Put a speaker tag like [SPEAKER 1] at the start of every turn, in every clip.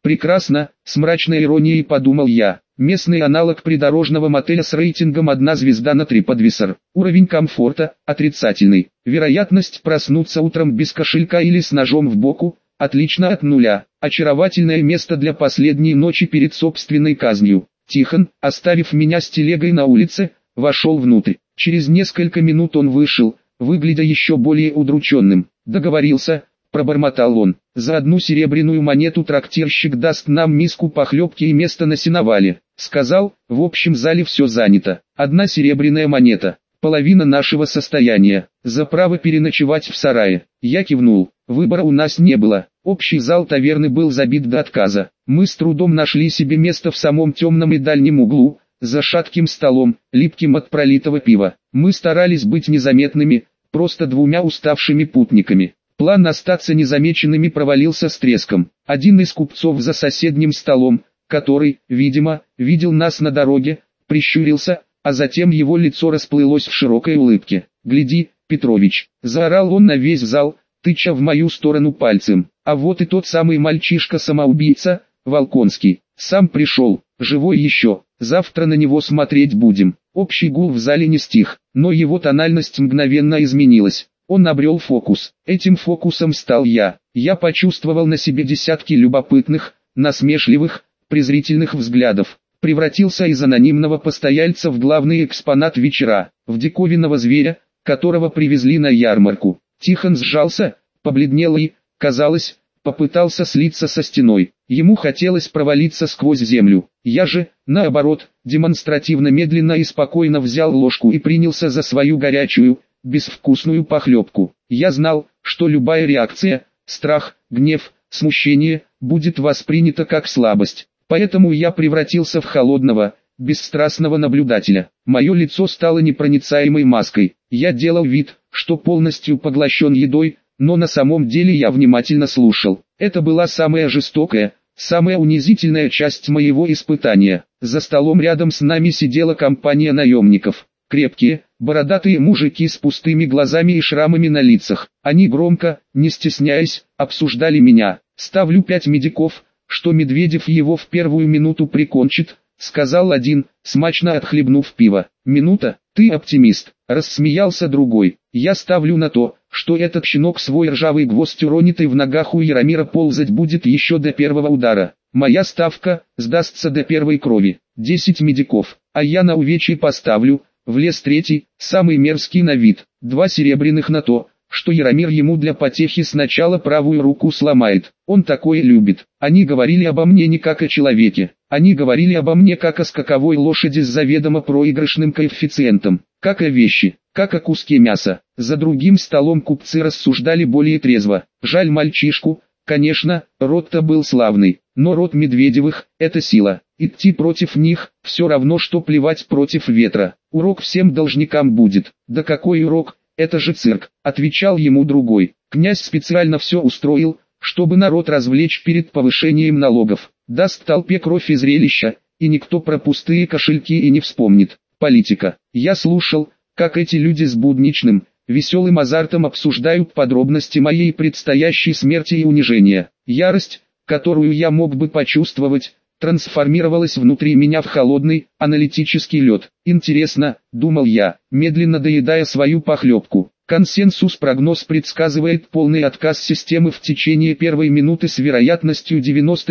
[SPEAKER 1] Прекрасно, с мрачной иронией подумал я. Местный аналог придорожного мотеля с рейтингом 1 звезда на TripAdvisor. Уровень комфорта – отрицательный. Вероятность проснуться утром без кошелька или с ножом в боку – отлично от нуля. Очаровательное место для последней ночи перед собственной казнью. Тихон, оставив меня с телегой на улице, вошел внутрь. Через несколько минут он вышел, выглядя еще более удрученным. «Договорился», — пробормотал он. «За 1 серебряную монету трактирщик даст нам миску похлебки и место на сеновале». Сказал, в общем зале все занято. 1 серебряная монета. Половина нашего состояния. За право переночевать в сарае. Я кивнул. Выбора у нас не было. Общий зал таверны был забит до отказа. Мы с трудом нашли себе место в самом темном и дальнем углу, за шатким столом, липким от пролитого пива. Мы старались быть незаметными, просто 2 уставшими путниками. План остаться незамеченными провалился с треском. Один из купцов за соседним столом, который, видимо, видел нас на дороге, прищурился, а затем его лицо расплылось в широкой улыбке. «Гляди, Петрович!» – заорал он на весь зал, тыча в мою сторону пальцем. «А вот и тот самый мальчишка-самоубийца, Волконский. Сам пришел, живой еще, завтра на него смотреть будем». Общий гул в зале не стих, но его тональность мгновенно изменилась. Он обрел фокус. Этим фокусом стал я. Я почувствовал на себе десятки любопытных, насмешливых, презрительных взглядов. Превратился из анонимного постояльца в главный экспонат вечера, в диковинного зверя, которого привезли на ярмарку. Тихон сжался, побледнел и, казалось, попытался слиться со стеной. Ему хотелось провалиться сквозь землю. Я же, наоборот, демонстративно медленно и спокойно взял ложку и принялся за свою горячую, безвкусную похлебку. Я знал, что любая реакция, страх, гнев, смущение, будет воспринята как слабость. Поэтому я превратился в холодного, бесстрастного наблюдателя. Мое лицо стало непроницаемой маской. Я делал вид, что полностью поглощен едой, но на самом деле я внимательно слушал. Это была самая жестокая, самая унизительная часть моего испытания. За столом рядом с нами сидела компания наемников. Крепкие, бородатые мужики с пустыми глазами и шрамами на лицах. Они громко, не стесняясь, обсуждали меня. «Ставлю 5 медиков, что Медведев его в первую минуту прикончит», — сказал один, смачно отхлебнув пиво. «Минута, ты оптимист», — рассмеялся другой. «Я ставлю на то, что этот щенок свой ржавый гвоздь уронит и в ногах у Яромира ползать будет еще до первого удара. Моя ставка, сдастся до первой крови. 10 медиков, а я на увечье поставлю», — влез третий, самый мерзкий на вид. 2 серебряных на то, что Яромир ему для потехи сначала правую руку сломает. Он такое любит. Они говорили обо мне не как о человеке. Они говорили обо мне как о скаковой лошади с заведомо проигрышным коэффициентом. Как о вещи, как о куске мяса. За другим столом купцы рассуждали более трезво. Жаль мальчишку. Конечно, род-то был славный. Но род Медведевых – это сила. Идти против них – все равно, что плевать против ветра. Урок всем должникам будет. Да какой урок? «Это же цирк», — отвечал ему другой. «Князь специально все устроил, чтобы народ развлечь перед повышением налогов. Даст толпе кровь и зрелища, и никто про пустые кошельки и не вспомнит. Политика». Я слушал, как эти люди с будничным, веселым азартом обсуждают подробности моей предстоящей смерти и унижения. Ярость, которую я мог бы почувствовать, трансформировалась внутри меня в холодный, аналитический лед. «Интересно», — думал я, медленно доедая свою похлебку. Консенсус-прогноз предсказывает полный отказ системы в течение первой минуты с вероятностью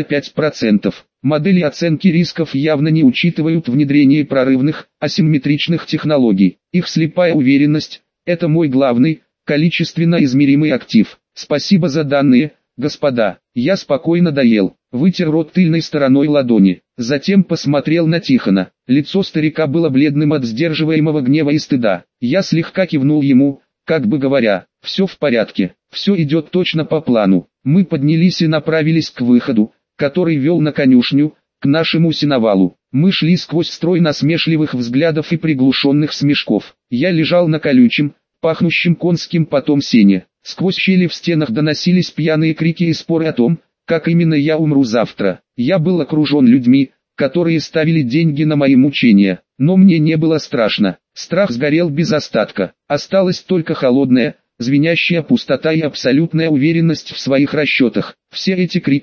[SPEAKER 1] 95%. Модели оценки рисков явно не учитывают внедрение прорывных, асимметричных технологий. Их слепая уверенность — это мой главный, количественно измеримый актив. Спасибо за данные, господа. Я спокойно доел, вытер рот тыльной стороной ладони, затем посмотрел на Тихона. Лицо старика было бледным от сдерживаемого гнева и стыда. Я слегка кивнул ему, как бы говоря, все в порядке, все идет точно по плану. Мы поднялись и направились к выходу, который вел на конюшню, к нашему сеновалу. Мы шли сквозь строй насмешливых взглядов и приглушенных смешков. Я лежал на колючем, пахнущем конским потом сене. Сквозь щели в стенах доносились пьяные крики и споры о том, как именно я умру завтра. Я был окружен людьми, которые ставили деньги на мои мучения, но мне не было страшно. Страх сгорел без остатка. Осталась только холодная, звенящая пустота и абсолютная уверенность в своих расчетах. Все эти крики,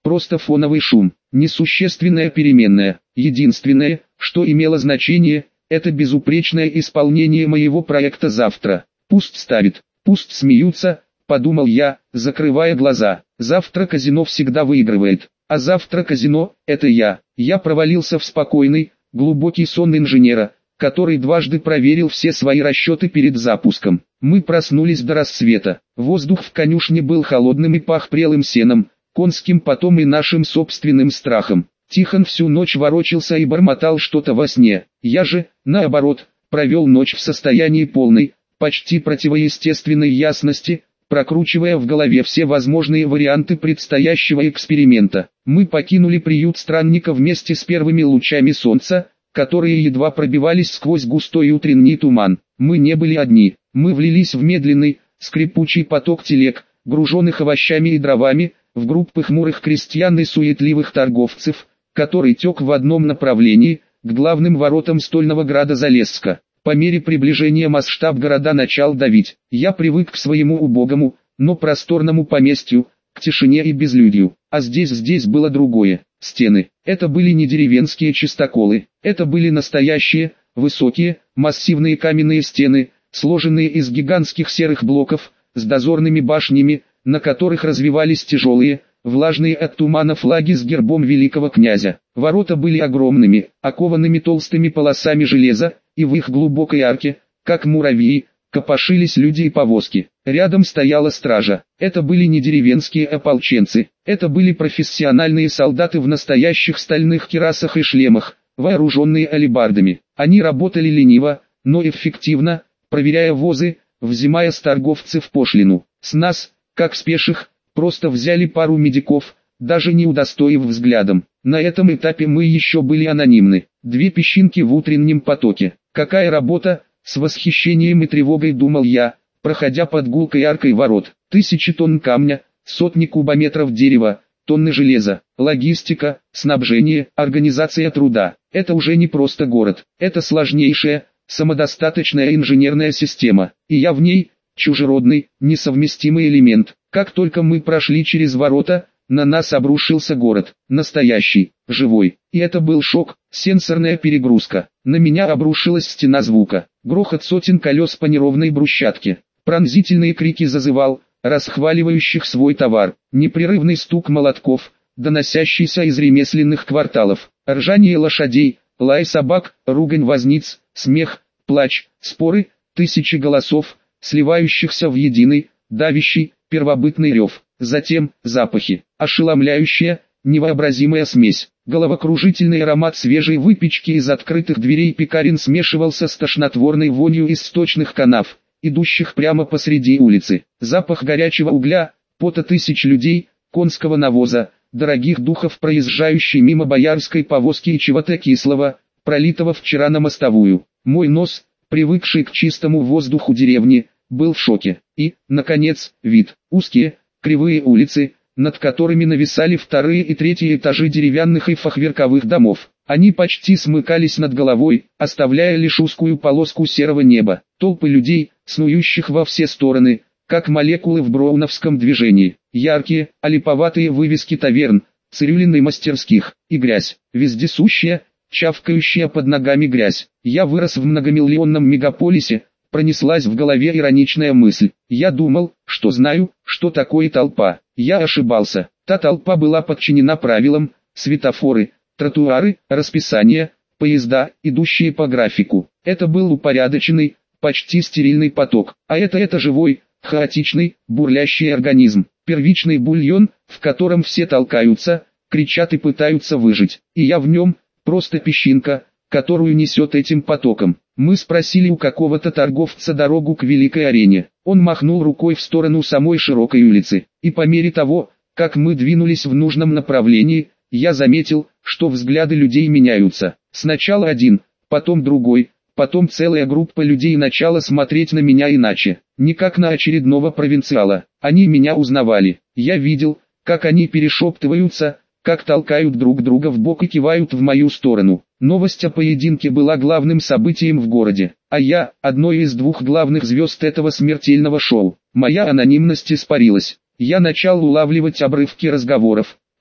[SPEAKER 1] просто фоновый шум, несущественная переменная. Единственное, что имело значение, это безупречное исполнение моего проекта завтра. Пусть ставит, пусть смеются, подумал я, закрывая глаза. Завтра казино всегда выигрывает, а завтра казино – это я. Я провалился в спокойный, глубокий сон инженера, который дважды проверил все свои расчеты перед запуском. Мы проснулись до рассвета. Воздух в конюшне был холодным и пах прелым сеном, конским потом и нашим собственным страхом. Тихон всю ночь ворочался и бормотал что-то во сне. Я же, наоборот, провел ночь в состоянии полной, почти противоестественной ясности, прокручивая в голове все возможные варианты предстоящего эксперимента. Мы покинули приют странника вместе с первыми лучами солнца, которые едва пробивались сквозь густой утренний туман. Мы не были одни, мы влились в медленный, скрипучий поток телег, груженных овощами и дровами, в группы хмурых крестьян и суетливых торговцев, который тек в одном направлении, к главным воротам стольного града Залесска. По мере приближения масштаб города начал давить. Я привык к своему убогому, но просторному поместью, к тишине и безлюдью. А здесь было другое. Стены. Это были не деревенские чистоколы. Это были настоящие, высокие, массивные каменные стены, сложенные из гигантских серых блоков, с дозорными башнями, на которых развивались тяжелые, влажные от тумана флаги с гербом великого князя. Ворота были огромными, окованными толстыми полосами железа, и в их глубокой арке, как муравьи, копошились люди и повозки. Рядом стояла стража. Это были не деревенские ополченцы, это были профессиональные солдаты в настоящих стальных кирасах и шлемах, вооруженные алебардами. Они работали лениво, но эффективно, проверяя возы, взимая с торговцев пошлину. С нас, как с пеших, просто взяли пару медиков, даже не удостоив взглядом. На этом этапе мы еще были анонимны. Две песчинки в утреннем потоке. Какая работа, с восхищением и тревогой думал я, проходя под гулкой аркой ворот. 1000 тонн камня, сотни кубометров дерева, тонны железа, логистика, снабжение, организация труда. Это уже не просто город, это сложнейшая, самодостаточная инженерная система. И я в ней, чужеродный, несовместимый элемент. Как только мы прошли через ворота, на нас обрушился город, настоящий, живой. И это был шок, сенсорная перегрузка. На меня обрушилась стена звука, грохот сотен колес по неровной брусчатке, пронзительные крики зазывал, расхваливающих свой товар, непрерывный стук молотков, доносящийся из ремесленных кварталов, ржание лошадей, лай собак, ругань возниц, смех, плач, споры, тысячи голосов, сливающихся в единый, давящий, первобытный рев. Затем запахи, ошеломляющая, невообразимая смесь. Головокружительный аромат свежей выпечки из открытых дверей пекарен смешивался с тошнотворной вонью из сточных канав, идущих прямо посреди улицы. Запах горячего угля, пота тысяч людей, конского навоза, дорогих духов проезжающей мимо боярской повозки и чего-то кислого, пролитого вчера на мостовую. Мой нос, привыкший к чистому воздуху деревни, был в шоке. И, наконец, вид. Узкие, кривые улицы, над которыми нависали вторые и третьи этажи деревянных и фахверковых домов. Они почти смыкались над головой, оставляя лишь узкую полоску серого неба. Толпы людей, снующих во все стороны, как молекулы в броуновском движении. Яркие, олиповатые вывески таверн, цирюлин и мастерских, и грязь, вездесущая, чавкающая под ногами грязь. Я вырос в многомиллионном мегаполисе, пронеслась в голове ироничная мысль. Я думал, что знаю, что такое толпа. Я ошибался. Та толпа была подчинена правилам, светофоры, тротуары, расписание, поезда, идущие по графику. Это был упорядоченный, почти стерильный поток. А это живой, хаотичный, бурлящий организм. Первичный бульон, в котором все толкаются, кричат и пытаются выжить. И я в нем, просто песчинка, которую несет этим потоком. Мы спросили у какого-то торговца дорогу к Великой Арене. Он махнул рукой в сторону самой широкой улицы. И по мере того, как мы двинулись в нужном направлении, я заметил, что взгляды людей меняются. Сначала один, потом другой, потом целая группа людей начала смотреть на меня иначе. Не как на очередного провинциала. Они меня узнавали. Я видел, как они перешептываются, как толкают друг друга в бок и кивают в мою сторону. Новость о поединке была главным событием в городе, а я – одной из двух главных звезд этого смертельного шоу. Моя анонимность испарилась. Я начал улавливать обрывки разговоров,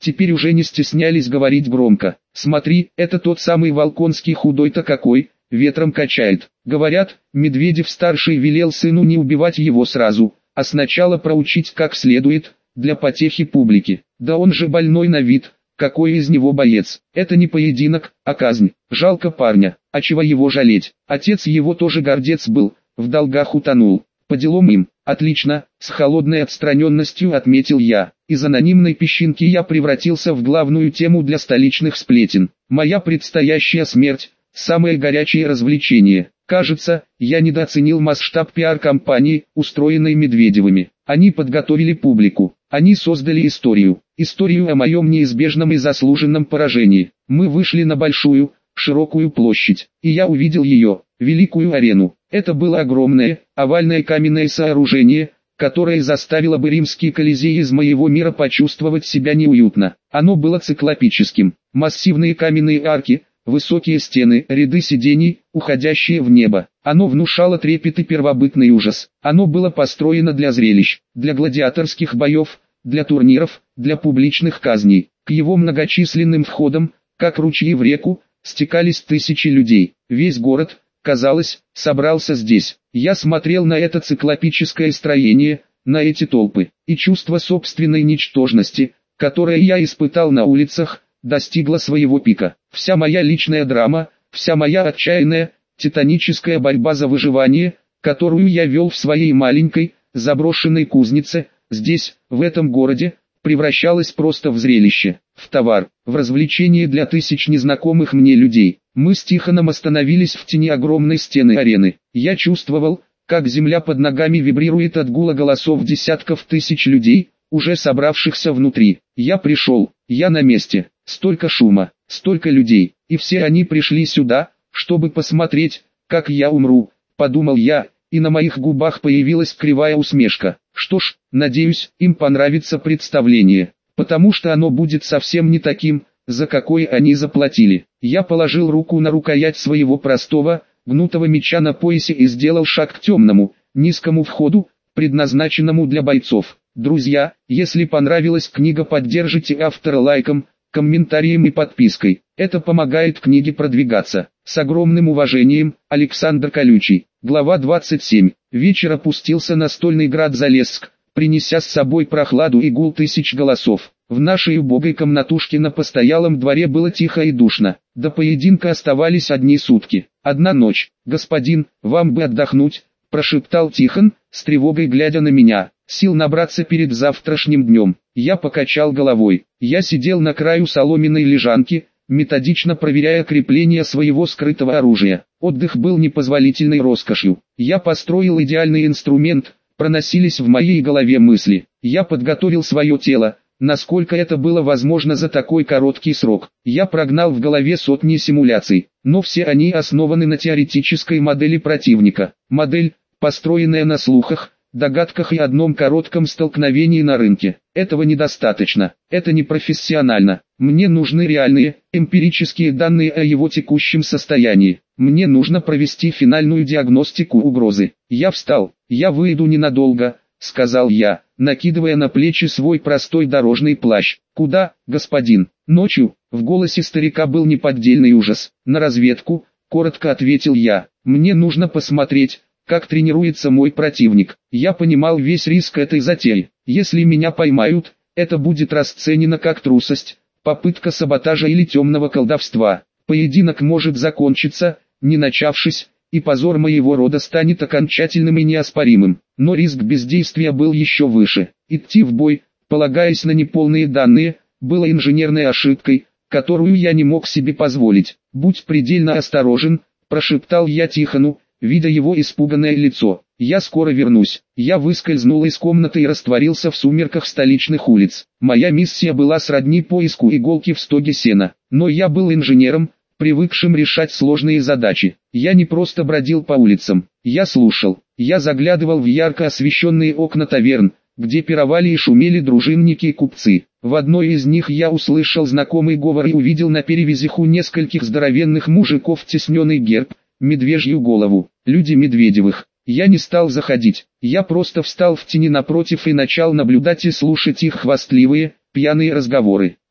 [SPEAKER 1] теперь уже не стеснялись говорить громко. «Смотри, это тот самый Волконский, худой-то какой, ветром качает». Говорят, Медведев-старший велел сыну не убивать его сразу, а сначала проучить как следует, для потехи публики. Да он же больной на вид, какой из него боец. Это не поединок, а казнь. Жалко парня, а чего его жалеть? Отец его тоже гордец был, в долгах утонул. По делам им. Отлично, с холодной отстраненностью отметил я. Из анонимной песчинки я превратился в главную тему для столичных сплетен. Моя предстоящая смерть – самое горячее развлечение. Кажется, я недооценил масштаб пиар-кампании, устроенной Медведевыми. Они подготовили публику. Они создали историю. Историю о моем неизбежном и заслуженном поражении. Мы вышли на большую, широкую площадь, и я увидел ее, великую арену. Это было огромное, овальное каменное сооружение, которое заставило бы римский Колизей из моего мира почувствовать себя неуютно. Оно было циклопическим. Массивные каменные арки, высокие стены, ряды сидений, уходящие в небо. Оно внушало трепет и первобытный ужас. Оно было построено для зрелищ, для гладиаторских боев, для турниров, для публичных казней. К его многочисленным входам, как ручьи в реку, стекались тысячи людей. Весь город, казалось, собрался здесь. Я смотрел на это циклопическое строение, на эти толпы, и чувство собственной ничтожности, которое я испытал на улицах, достигло своего пика. Вся моя личная драма, вся моя отчаянная, титаническая борьба за выживание, которую я вел в своей маленькой, заброшенной кузнице, здесь, в этом городе, превращалась просто в зрелище, в товар, в развлечение для тысяч незнакомых мне людей. Мы с Тихоном остановились в тени огромной стены арены. Я чувствовал, как земля под ногами вибрирует от гула голосов десятков тысяч людей, уже собравшихся внутри. Я пришел, я на месте, столько шума, столько людей, и все они пришли сюда, чтобы посмотреть, как я умру, подумал я, и на моих губах появилась кривая усмешка. Что ж, надеюсь, им понравится представление, потому что оно будет совсем не таким, за какое они заплатили. Я положил руку на рукоять своего простого, гнутого меча на поясе и сделал шаг к темному, низкому входу, предназначенному для бойцов. Друзья, если понравилась книга, поддержите автора лайком, комментарием и подпиской. Это помогает книге продвигаться. С огромным уважением, Александр Колючий. Глава 27. Вечер опустился на стольный град Залесск, принеся с собой прохладу и гул тысяч голосов. В нашей убогой комнатушке на постоялом дворе было тихо и душно. До поединка оставались одни сутки. Одна ночь. «Господин, вам бы отдохнуть», – прошептал Тихон, с тревогой глядя на меня. «Сил набраться перед завтрашним днем». Я покачал головой. Я сидел на краю соломенной лежанки, методично проверяя крепление своего скрытого оружия. Отдых был непозволительной роскошью. Я построил идеальный инструмент, проносились в моей голове мысли. Я подготовил свое тело, насколько это было возможно за такой короткий срок. Я прогнал в голове сотни симуляций, но все они основаны на теоретической модели противника. Модель, построенная на слухах, догадках и одном коротком столкновении на рынке. Этого недостаточно, это непрофессионально. Мне нужны реальные, эмпирические данные о его текущем состоянии. Мне нужно провести финальную диагностику угрозы. Я встал, я выйду ненадолго, сказал я, накидывая на плечи свой простой дорожный плащ. Куда, господин? Ночью. В голосе старика был неподдельный ужас. На разведку, коротко ответил я. Мне нужно посмотреть, как тренируется мой противник. Я понимал весь риск этой затеи. Если меня поймают, это будет расценено как трусость, попытка саботажа или темного колдовства. Поединок может закончиться, не начавшись, и позор моего рода станет окончательным и неоспоримым. Но риск бездействия был еще выше. Идти в бой, полагаясь на неполные данные, было инженерной ошибкой, которую я не мог себе позволить. «Будь предельно осторожен», – прошептал я Тихону, видя его испуганное лицо. «Я скоро вернусь». Я выскользнул из комнаты и растворился в сумерках столичных улиц. Моя миссия была сродни поиску иголки в стоге сена. Но я был инженером, привыкшим решать сложные задачи. Я не просто бродил по улицам. Я слушал. Я заглядывал в ярко освещенные окна таверн, где пировали и шумели дружинники и купцы. В одной из них я услышал знакомый говор и увидел на перевязях у нескольких здоровенных мужиков тесненный герб, медвежью голову. Люди Медведевых. Я не стал заходить. Я просто встал в тени напротив и начал наблюдать и слушать их хвастливые, пьяные разговоры.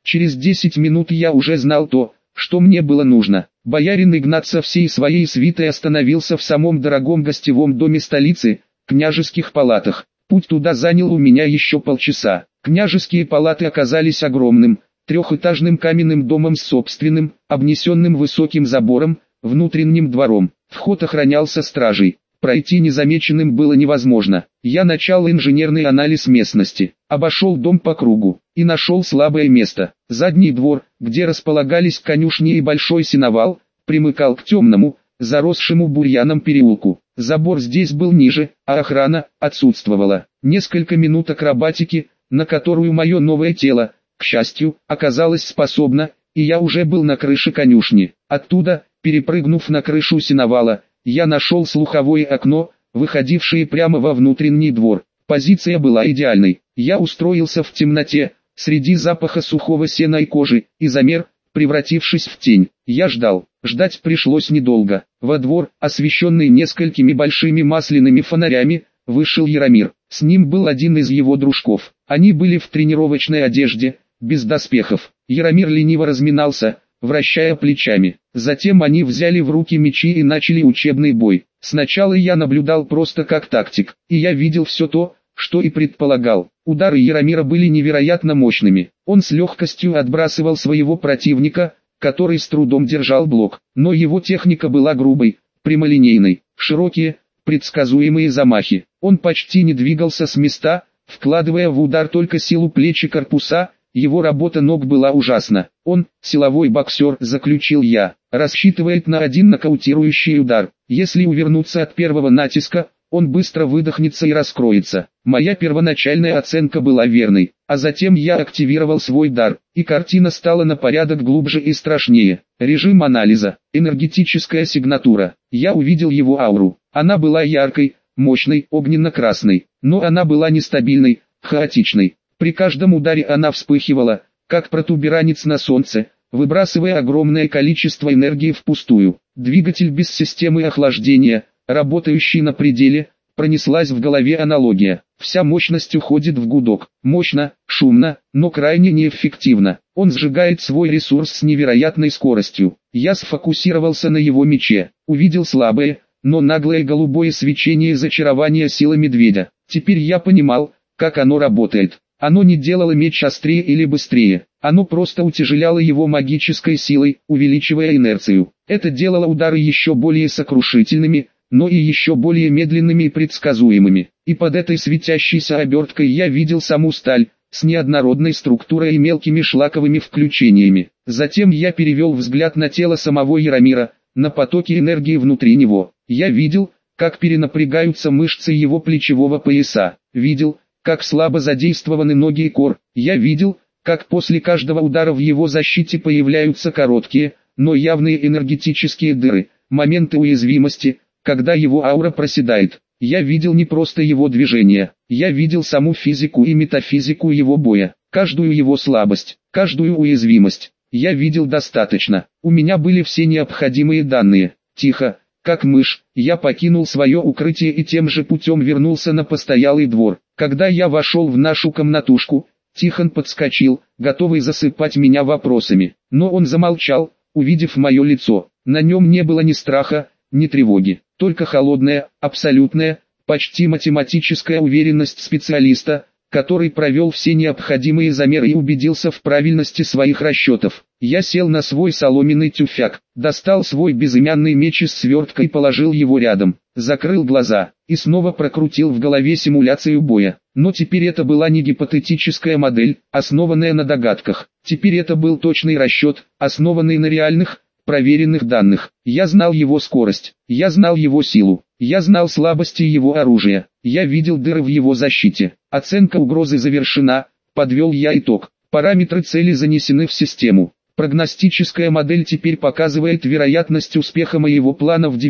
[SPEAKER 1] Через 10 минут я уже знал то, что мне было нужно. Боярин Игнат со всей своей свитой остановился в самом дорогом гостевом доме столицы, княжеских палатах. Путь туда занял у меня еще полчаса. Княжеские палаты оказались огромным, трехэтажным каменным домом с собственным, обнесенным высоким забором, внутренним двором. Вход охранялся стражей. Пройти незамеченным было невозможно. Я начал инженерный анализ местности, обошел дом по кругу и нашел слабое место. Задний двор, где располагались конюшни и большой сеновал, примыкал к темному, заросшему бурьяном переулку. Забор здесь был ниже, а охрана отсутствовала. Несколько минут акробатики, на которую мое новое тело, к счастью, оказалось способно, и я уже был на крыше конюшни. Оттуда, перепрыгнув на крышу сеновала, я нашел слуховое окно, выходившее прямо во внутренний двор. Позиция была идеальной. Я устроился в темноте, среди запаха сухого сена и кожи, и замер, превратившись в тень. Я ждал. Ждать пришлось недолго. Во двор, освещенный несколькими большими масляными фонарями, вышел Яромир. С ним был один из его дружков. Они были в тренировочной одежде, без доспехов. Яромир лениво разминался, вращая плечами. Затем они взяли в руки мечи и начали учебный бой. Сначала я наблюдал просто как тактик, и я видел все то, что и предполагал. Удары Яромира были невероятно мощными. Он с легкостью отбрасывал своего противника, который с трудом держал блок. Но его техника была грубой, прямолинейной, широкие, предсказуемые замахи. Он почти не двигался с места, вкладывая в удар только силу плеч и корпуса. Его работа ног была ужасна. Он, силовой боксер, заключил я, рассчитывает на один нокаутирующий удар. Если увернуться от первого натиска, он быстро выдохнется и раскроется. Моя первоначальная оценка была верной, а затем я активировал свой дар, и картина стала на порядок глубже и страшнее. Режим анализа, энергетическая сигнатура. Я увидел его ауру. Она была яркой, мощной, огненно-красной, но она была нестабильной, хаотичной. При каждом ударе она вспыхивала, как протуберанец на солнце, выбрасывая огромное количество энергии впустую. Двигатель без системы охлаждения, работающий на пределе, пронеслась в голове аналогия. Вся мощность уходит в гудок. Мощно, шумно, но крайне неэффективно. Он сжигает свой ресурс с невероятной скоростью. Я сфокусировался на его мече. Увидел слабое, но наглое голубое свечение зачарования силы медведя. Теперь я понимал, как оно работает. Оно не делало меч острее или быстрее. Оно просто утяжеляло его магической силой, увеличивая инерцию. Это делало удары еще более сокрушительными, но и еще более медленными и предсказуемыми. И под этой светящейся оберткой я видел саму сталь, с неоднородной структурой и мелкими шлаковыми включениями. Затем я перевел взгляд на тело самого Яромира, на потоки энергии внутри него. Я видел, как перенапрягаются мышцы его плечевого пояса. Видел, как слабо задействованы ноги и кор. Я видел, как после каждого удара в его защите появляются короткие, но явные энергетические дыры, моменты уязвимости, когда его аура проседает. Я видел не просто его движения, я видел саму физику и метафизику его боя, каждую его слабость, каждую уязвимость. Я видел достаточно, у меня были все необходимые данные. Тихо, как мышь, я покинул свое укрытие и тем же путем вернулся на постоялый двор. Когда я вошел в нашу комнатушку, Тихон подскочил, готовый засыпать меня вопросами. Но он замолчал, увидев мое лицо. На нем не было ни страха, ни тревоги, только холодная, абсолютная, почти математическая уверенность специалиста, который провел все необходимые замеры и убедился в правильности своих расчетов. Я сел на свой соломенный тюфяк, достал свой безымянный меч из свертка и положил его рядом, закрыл глаза, и снова прокрутил в голове симуляцию боя. Но теперь это была не гипотетическая модель, основанная на догадках. Теперь это был точный расчет, основанный на реальных, проверенных данных. Я знал его скорость, я знал его силу, я знал слабости его оружия, я видел дыры в его защите. Оценка угрозы завершена, подвел я итог. Параметры цели занесены в систему. Прогностическая модель теперь показывает вероятность успеха моего плана в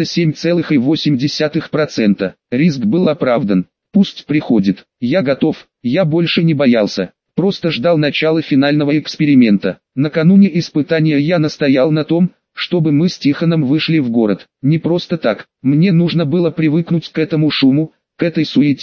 [SPEAKER 1] 97,8%. Риск был оправдан. Пусть приходит. Я готов, я больше не боялся. Просто ждал начала финального эксперимента. Накануне испытания я настоял на том, чтобы мы с Тихоном вышли в город. Не просто так. Мне нужно было привыкнуть к этому шуму, к этой суете,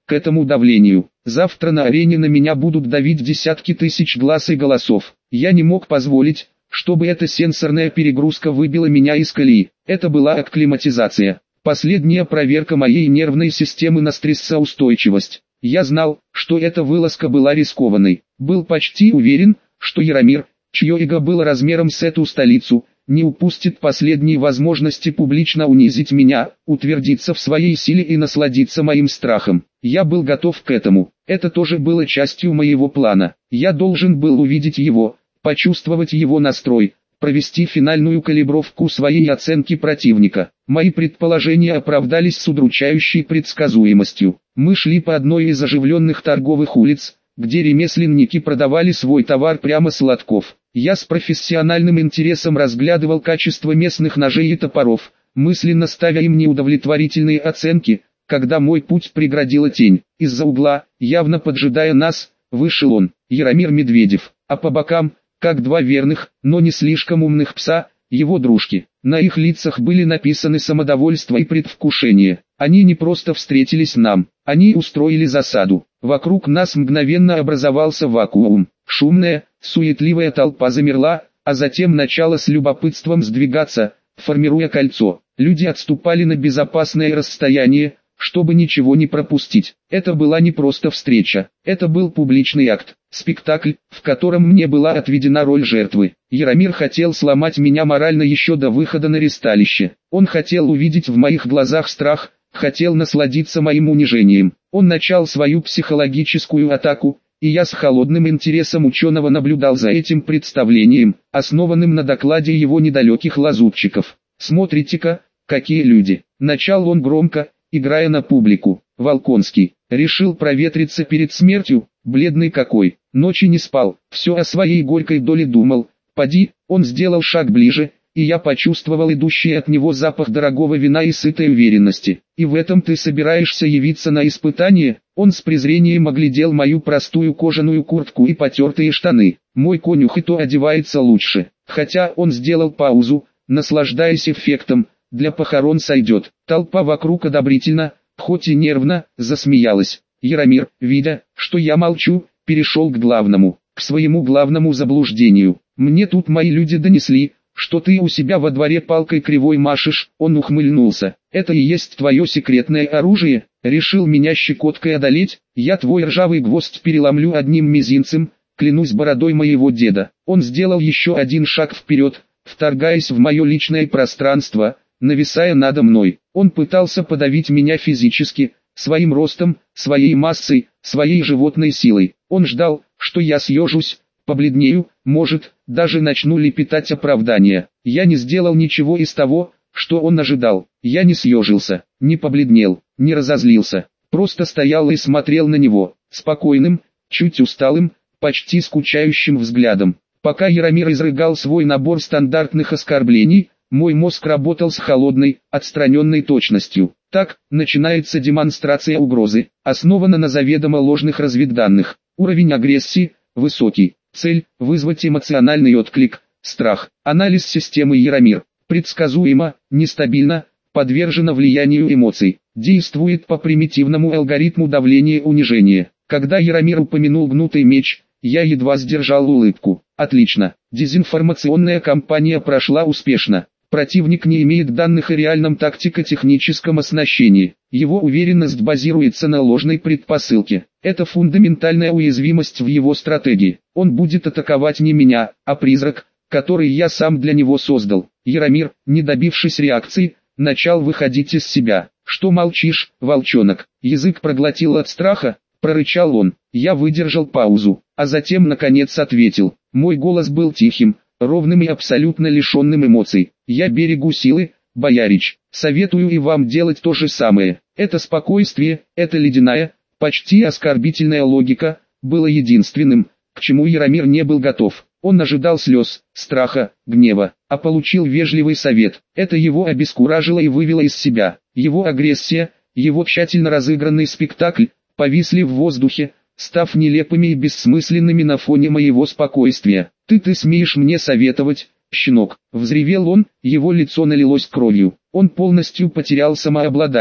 [SPEAKER 1] к этому давлению. Завтра на арене на меня будут давить десятки тысяч глаз и голосов. Я не мог позволить, чтобы эта сенсорная перегрузка выбила меня из колеи. Это была акклиматизация. Последняя проверка моей нервной системы на стрессоустойчивость. Я знал, что эта вылазка была рискованной. Был почти уверен, что Яромир, чье эго было размером с эту столицу, не упустит последней возможности публично унизить меня, утвердиться в своей силе и насладиться моим страхом. Я был готов к этому. Это тоже было частью моего плана. Я должен был увидеть его, почувствовать его настрой, провести финальную калибровку своей оценки противника. Мои предположения оправдались с удручающей предсказуемостью. Мы шли по одной из оживленных торговых улиц, где ремесленники продавали свой товар прямо с лотков. Я с профессиональным интересом разглядывал качество местных ножей и топоров, мысленно ставя им неудовлетворительные оценки, когда мой путь преградила тень. Из-за угла, явно поджидая нас, вышел он, Яромир Медведев, а по бокам, как два верных, но не слишком умных пса, его дружки. На их лицах были написаны самодовольство и предвкушение. Они не просто встретились нам, они устроили засаду. Вокруг нас мгновенно образовался вакуум. Шумная, суетливая толпа замерла, а затем начала с любопытством сдвигаться, формируя кольцо. Люди отступали на безопасное расстояние, чтобы ничего не пропустить. Это была не просто встреча, это был публичный акт, спектакль, в котором мне была отведена роль жертвы. Яромир хотел сломать меня морально еще до выхода на ристалище. Он хотел увидеть в моих глазах страх, хотел насладиться моим унижением. Он начал свою психологическую атаку, и я с холодным интересом ученого наблюдал за этим представлением, основанным на докладе его недалеких лазутчиков. «Смотрите-ка, какие люди!» Начал он громко, играя на публику. Волконский решил проветриться перед смертью, бледный какой, ночи не спал, все о своей горькой доле думал. Поди, он сделал шаг ближе, и я почувствовал идущий от него запах дорогого вина и сытой уверенности. И в этом ты собираешься явиться на испытание? Он с презрением оглядел мою простую кожаную куртку и потертые штаны. Мой конюх и то одевается лучше. Хотя он сделал паузу, наслаждаясь эффектом, для похорон сойдет. Толпа вокруг одобрительно, хоть и нервно, засмеялась. Яромир, видя, что я молчу, перешел к главному, к своему главному заблуждению. Мне тут мои люди донесли, что ты у себя во дворе палкой кривой машешь. Он ухмыльнулся. Это и есть твое секретное оружие? Решил меня щекоткой одолеть? Я твой ржавый гвоздь переломлю одним мизинцем, клянусь бородой моего деда. Он сделал еще один шаг вперед, вторгаясь в мое личное пространство, нависая надо мной. Он пытался подавить меня физически, своим ростом, своей массой, своей животной силой. Он ждал, что я съежусь, побледнею, может, даже начну лепетать оправдания. Я не сделал ничего из того, что он ожидал. Я не съежился, не побледнел, не разозлился. Просто стоял и смотрел на него, спокойным, чуть усталым, почти скучающим взглядом. Пока Яромир изрыгал свой набор стандартных оскорблений, мой мозг работал с холодной, отстраненной точностью. Так, начинается демонстрация угрозы, основана на заведомо ложных разведданных. Уровень агрессии высокий. Цель – вызвать эмоциональный отклик, страх. Анализ системы Яромир. Предсказуемо, нестабильно, подвержена влиянию эмоций. Действует по примитивному алгоритму давления-унижения. Когда Яромир упомянул гнутый меч, я едва сдержал улыбку. Отлично. Дезинформационная кампания прошла успешно. Противник не имеет данных о реальном тактико-техническом оснащении. Его уверенность базируется на ложной предпосылке. Это фундаментальная уязвимость в его стратегии. Он будет атаковать не меня, а призрак, который я сам для него создал. Яромир, не добившись реакции, начал выходить из себя. «Что молчишь, волчонок?» Язык проглотил от страха, прорычал он. Я выдержал паузу, а затем наконец ответил. Мой голос был тихим, ровным и абсолютно лишенным эмоций. «Я берегу силы, боярич, советую и вам делать то же самое». Это спокойствие, эта ледяная, почти оскорбительная логика, было единственным, к чему Яромир не был готов. Он ожидал слез, страха, гнева, а получил вежливый совет. Это его обескуражило и вывело из себя. Его агрессия, его тщательно разыгранный спектакль, повисли в воздухе, став нелепыми и бессмысленными на фоне моего спокойствия. «Ты смеешь мне советовать, щенок?» — взревел он, его лицо налилось кровью. Он полностью потерял самообладание.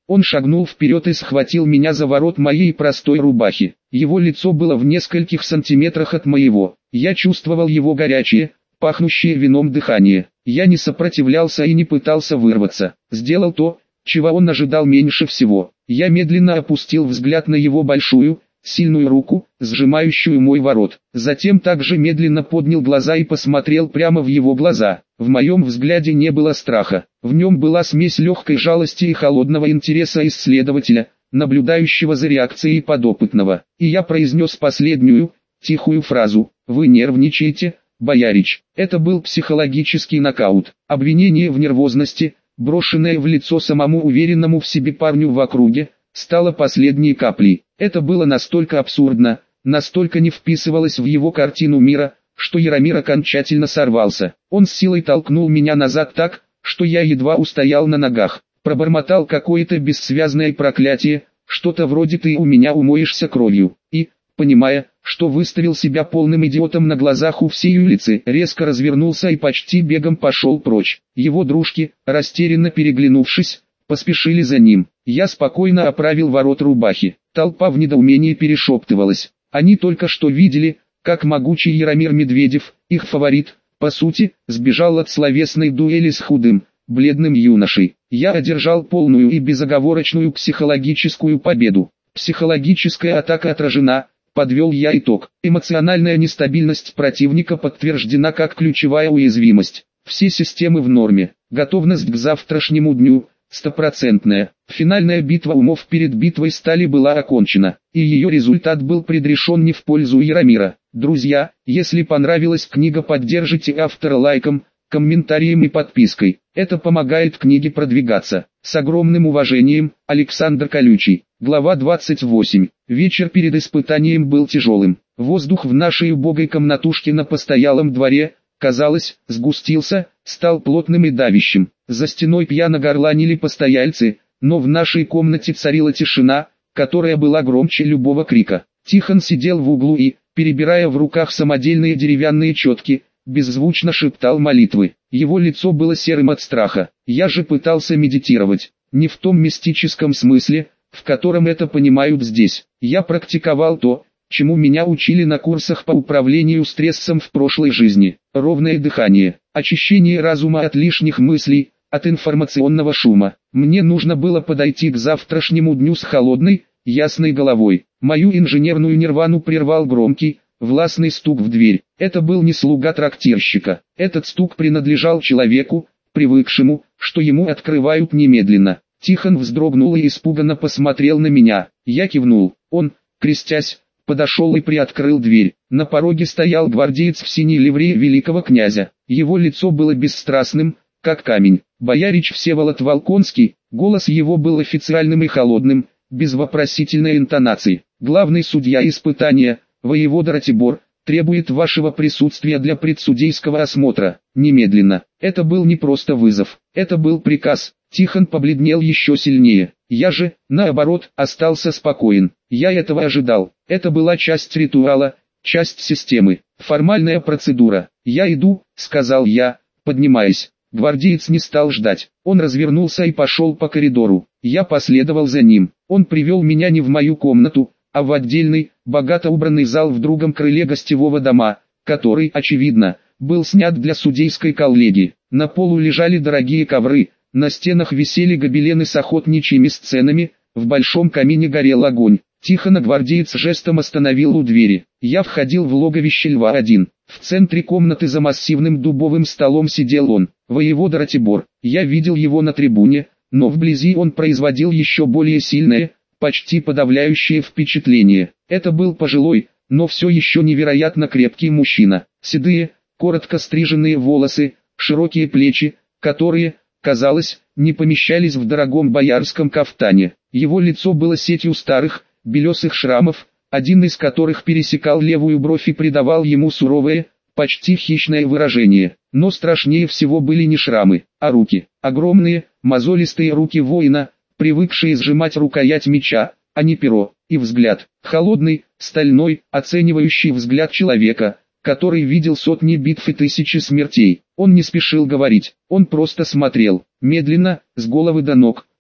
[SPEAKER 1] Он шагнул вперед и схватил меня за ворот моей простой рубахи. Его лицо было в нескольких сантиметрах от моего. Я чувствовал его горячее, пахнущее вином дыхание. Я не сопротивлялся и не пытался вырваться. Сделал то, чего он ожидал меньше всего. Я медленно опустил взгляд на его большую, сильную руку, сжимающую мой ворот. Затем также медленно поднял глаза и посмотрел прямо в его глаза. В моем взгляде не было страха. В нем была смесь легкой жалости и холодного интереса исследователя, наблюдающего за реакцией подопытного. И я произнес последнюю, тихую фразу: «Вы нервничаете, боярич». Это был психологический нокаут. Обвинение в нервозности, брошенное в лицо самому уверенному в себе парню в округе, стало последней каплей. Это было настолько абсурдно, настолько не вписывалось в его картину мира, что Яромир окончательно сорвался. Он с силой толкнул меня назад так, что я едва устоял на ногах. Пробормотал какое-то бессвязное проклятие, что-то вроде «ты у меня умоешься кровью». И, понимая, что выставил себя полным идиотом на глазах у всей улицы, резко развернулся и почти бегом пошел прочь. Его дружки, растерянно переглянувшись, поспешили за ним. Я спокойно оправил ворот рубахи. Толпа в недоумении перешептывалась. Они только что видели, как могучий Яромир Медведев, их фаворит, по сути, сбежал от словесной дуэли с худым, бледным юношей. Я одержал полную и безоговорочную психологическую победу. Психологическая атака отражена, подвел я итог. Эмоциональная нестабильность противника подтверждена как ключевая уязвимость. Все системы в норме. Готовность к завтрашнему дню стопроцентная. Финальная битва умов перед битвой стали была окончена, и ее результат был предрешен не в пользу Яромира. Друзья, если понравилась книга, поддержите автора лайком, комментарием и подпиской. Это помогает книге продвигаться. С огромным уважением, Александр Колючий. Глава 28. Вечер перед испытанием был тяжелым. Воздух в нашей убогой комнатушке на постоялом дворе, казалось, сгустился, стал плотным и давящим. За стеной пьяно горланили постояльцы, но в нашей комнате царила тишина, которая была громче любого крика. Тихон сидел в углу и, перебирая в руках самодельные деревянные четки, беззвучно шептал молитвы. Его лицо было серым от страха. Я же пытался медитировать, не в том мистическом смысле, в котором это понимают здесь. Я практиковал то, чему меня учили на курсах по управлению стрессом в прошлой жизни. Ровное дыхание, очищение разума от лишних мыслей, от информационного шума. Мне нужно было подойти к завтрашнему дню с холодной, ясной головой. Мою инженерную нирвану прервал громкий, властный стук в дверь. Это был не слуга трактирщика. Этот стук принадлежал человеку, привыкшему, что ему открывают немедленно. Тихон вздрогнул и испуганно посмотрел на меня. Я кивнул. Он, крестясь, подошел и приоткрыл дверь. На пороге стоял гвардеец в синей ливрее великого князя. Его лицо было бесстрастным, как камень. Боярич Всеволод Волконский, голос его был официальным и холодным, без вопросительной интонации. Главный судья испытания, воевода Ратибор, требует вашего присутствия для предсудейского осмотра, немедленно. Это был не просто вызов, это был приказ. Тихон побледнел еще сильнее. Я же, наоборот, остался спокоен. Я этого ожидал. Это была часть ритуала, часть системы, формальная процедура. «Я иду», — сказал я, поднимаясь. Гвардеец не стал ждать. Он развернулся и пошел по коридору. Я последовал за ним. Он привел меня не в мою комнату, а в отдельный, богато убранный зал в другом крыле гостевого дома, который, очевидно, был снят для судейской коллегии. На полу лежали дорогие ковры, на стенах висели гобелены с охотничьими сценами, в большом камине горел огонь. Тихона гвардеец жестом остановил у двери. Я входил в логовище льва один. В центре комнаты за массивным дубовым столом сидел он, воевода Ратибор. Я видел его на трибуне, но вблизи он производил еще более сильное, почти подавляющее впечатление. Это был пожилой, но все еще невероятно крепкий мужчина. Седые, коротко стриженные волосы, широкие плечи, которые, казалось, не помещались в дорогом боярском кафтане. Его лицо было сетью старых, белесых шрамов, один из которых пересекал левую бровь и придавал ему суровое, почти хищное выражение. Но страшнее всего были не шрамы, а руки. Огромные, мозолистые руки воина, привыкшие сжимать рукоять меча, а не перо, и взгляд. Холодный, стальной, оценивающий взгляд человека, который видел сотни битв и тысячи смертей. Он не спешил говорить, он просто смотрел, медленно, с головы до ног.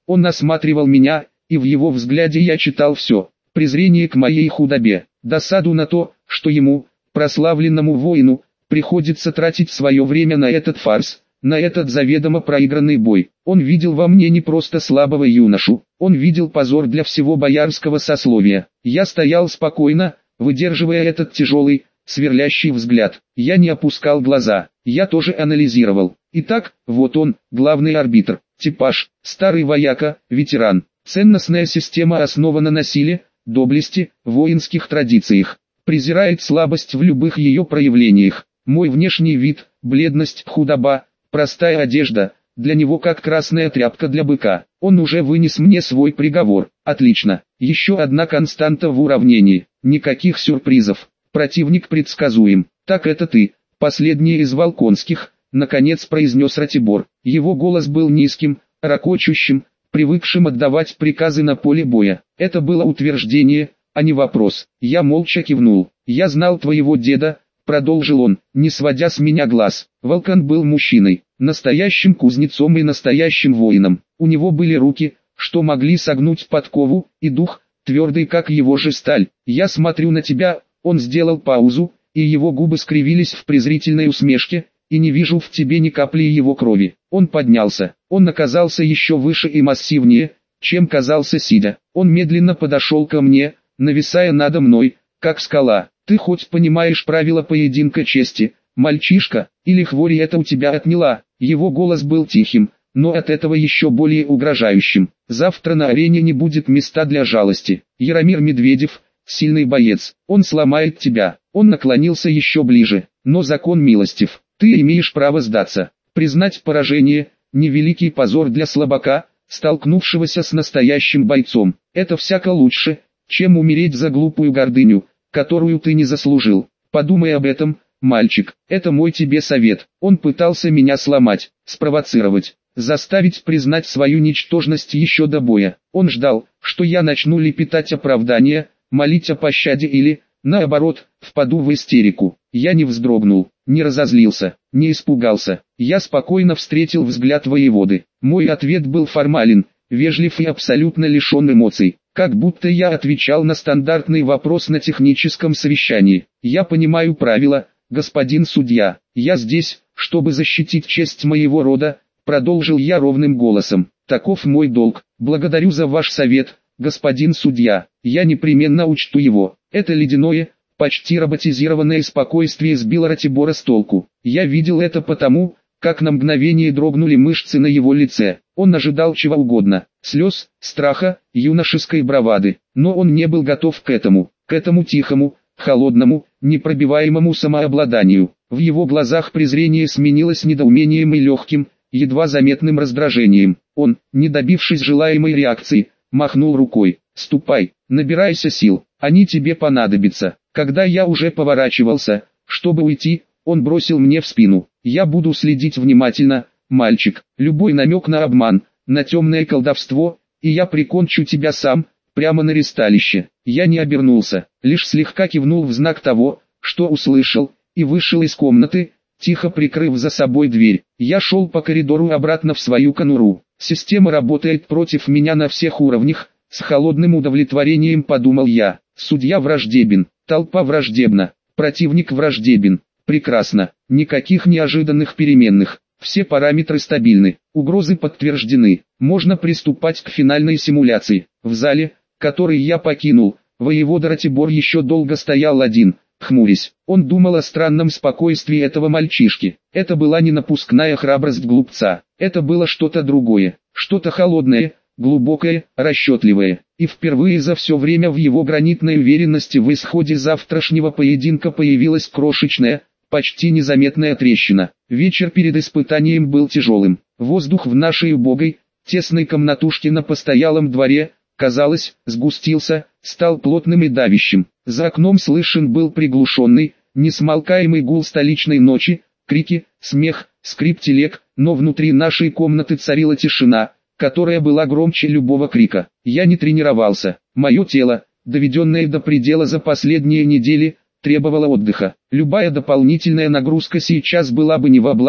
[SPEAKER 1] Он осматривал меня, и в его взгляде я читал все: презрение к моей худобе, досаду на то, что ему, прославленному воину, приходится тратить свое время на этот фарс, на этот заведомо проигранный бой. Он видел во мне не просто слабого юношу, он видел позор для всего боярского сословия. Я стоял спокойно, выдерживая этот тяжелый, сверлящий взгляд. Я не опускал глаза, я тоже анализировал. Итак, вот он, главный арбитр, типаж, старый вояка, ветеран. Ценностная система основана на силе, доблести, воинских традициях. Презирает слабость в любых ее проявлениях. Мой внешний вид, бледность, худоба, простая одежда, для него как красная тряпка для быка. Он уже вынес мне свой приговор. Отлично. Еще одна константа в уравнении. Никаких сюрпризов. Противник предсказуем. Так это ты, последний из Волконских, наконец произнес Ратибор. Его голос был низким, ракочущим, привыкшим отдавать приказы на поле боя. Это было утверждение, а не вопрос. Я молча кивнул. «Я знал твоего деда», — продолжил он, не сводя с меня глаз. Волкон был мужчиной, настоящим кузнецом и настоящим воином. У него были руки, что могли согнуть подкову, и дух, твердый как его же сталь. «Я смотрю на тебя», — он сделал паузу, и его губы скривились в презрительной усмешке, «и не вижу в тебе ни капли его крови». Он поднялся, он оказался еще выше и массивнее, чем казался сидя. Он медленно подошел ко мне, нависая надо мной, как скала. «Ты хоть понимаешь правила поединка чести, мальчишка, или хвори это у тебя отняла?» Его голос был тихим, но от этого еще более угрожающим. «Завтра на арене не будет места для жалости. Яромир Медведев, сильный боец, он сломает тебя». Он наклонился еще ближе, «но закон милостив. Ты имеешь право сдаться. Признать поражение – невеликий позор для слабака, столкнувшегося с настоящим бойцом. Это всяко лучше, чем умереть за глупую гордыню, которую ты не заслужил. Подумай об этом, мальчик, это мой тебе совет». Он пытался меня сломать, спровоцировать, заставить признать свою ничтожность еще до боя. Он ждал, что я начну лепетать оправдания, молить о пощаде или, наоборот, впаду в истерику. Я не вздрогнул, не разозлился, не испугался. Я спокойно встретил взгляд воеводы. Мой ответ был формален, вежлив и абсолютно лишен эмоций. Как будто я отвечал на стандартный вопрос на техническом совещании. «Я понимаю правила, господин судья. Я здесь, чтобы защитить честь моего рода», продолжил я ровным голосом. «Таков мой долг. Благодарю за ваш совет, господин судья. Я непременно учту его». Это ледяное, почти роботизированное спокойствие сбило Ратибора с толку. Я видел это потому, как на мгновение дрогнули мышцы на его лице. Он ожидал чего угодно: слез, страха, юношеской бравады. Но он не был готов к этому тихому, холодному, непробиваемому самообладанию. В его глазах презрение сменилось недоумением и легким, едва заметным раздражением. Он, не добившись желаемой реакции, махнул рукой. «Ступай, набирайся сил, они тебе понадобятся». Когда я уже поворачивался, чтобы уйти, он бросил мне в спину: «Я буду следить внимательно, мальчик. Любой намек на обман, на темное колдовство, и я прикончу тебя сам, прямо на ристалище». Я не обернулся, лишь слегка кивнул в знак того, что услышал, и вышел из комнаты, тихо прикрыв за собой дверь. Я шел по коридору обратно в свою конуру. Система работает против меня на всех уровнях, с холодным удовлетворением подумал я. Судья враждебен, толпа враждебна, противник враждебен. Прекрасно, никаких неожиданных переменных, все параметры стабильны, угрозы подтверждены. Можно приступать к финальной симуляции. В зале, который я покинул, воевода Ратибор еще долго стоял один, хмурясь. Он думал о странном спокойствии этого мальчишки. Это была не напускная храбрость глупца, это было что-то другое, что-то холодное, глубокое, расчетливое. И впервые за все время в его гранитной уверенности в исходе завтрашнего поединка появилась крошечная, почти незаметная трещина. Вечер перед испытанием был тяжелым. Воздух в нашей убогой, тесной комнатушке на постоялом дворе, казалось, сгустился, стал плотным и давящим. За окном слышен был приглушенный, несмолкаемый гул столичной ночи, крики, смех, скрип телег, но внутри нашей комнаты царила тишина, которая была громче любого крика. Я не тренировался. Мое тело, доведенное до предела за последние недели, требовало отдыха. Любая дополнительная нагрузка сейчас была бы не во благо,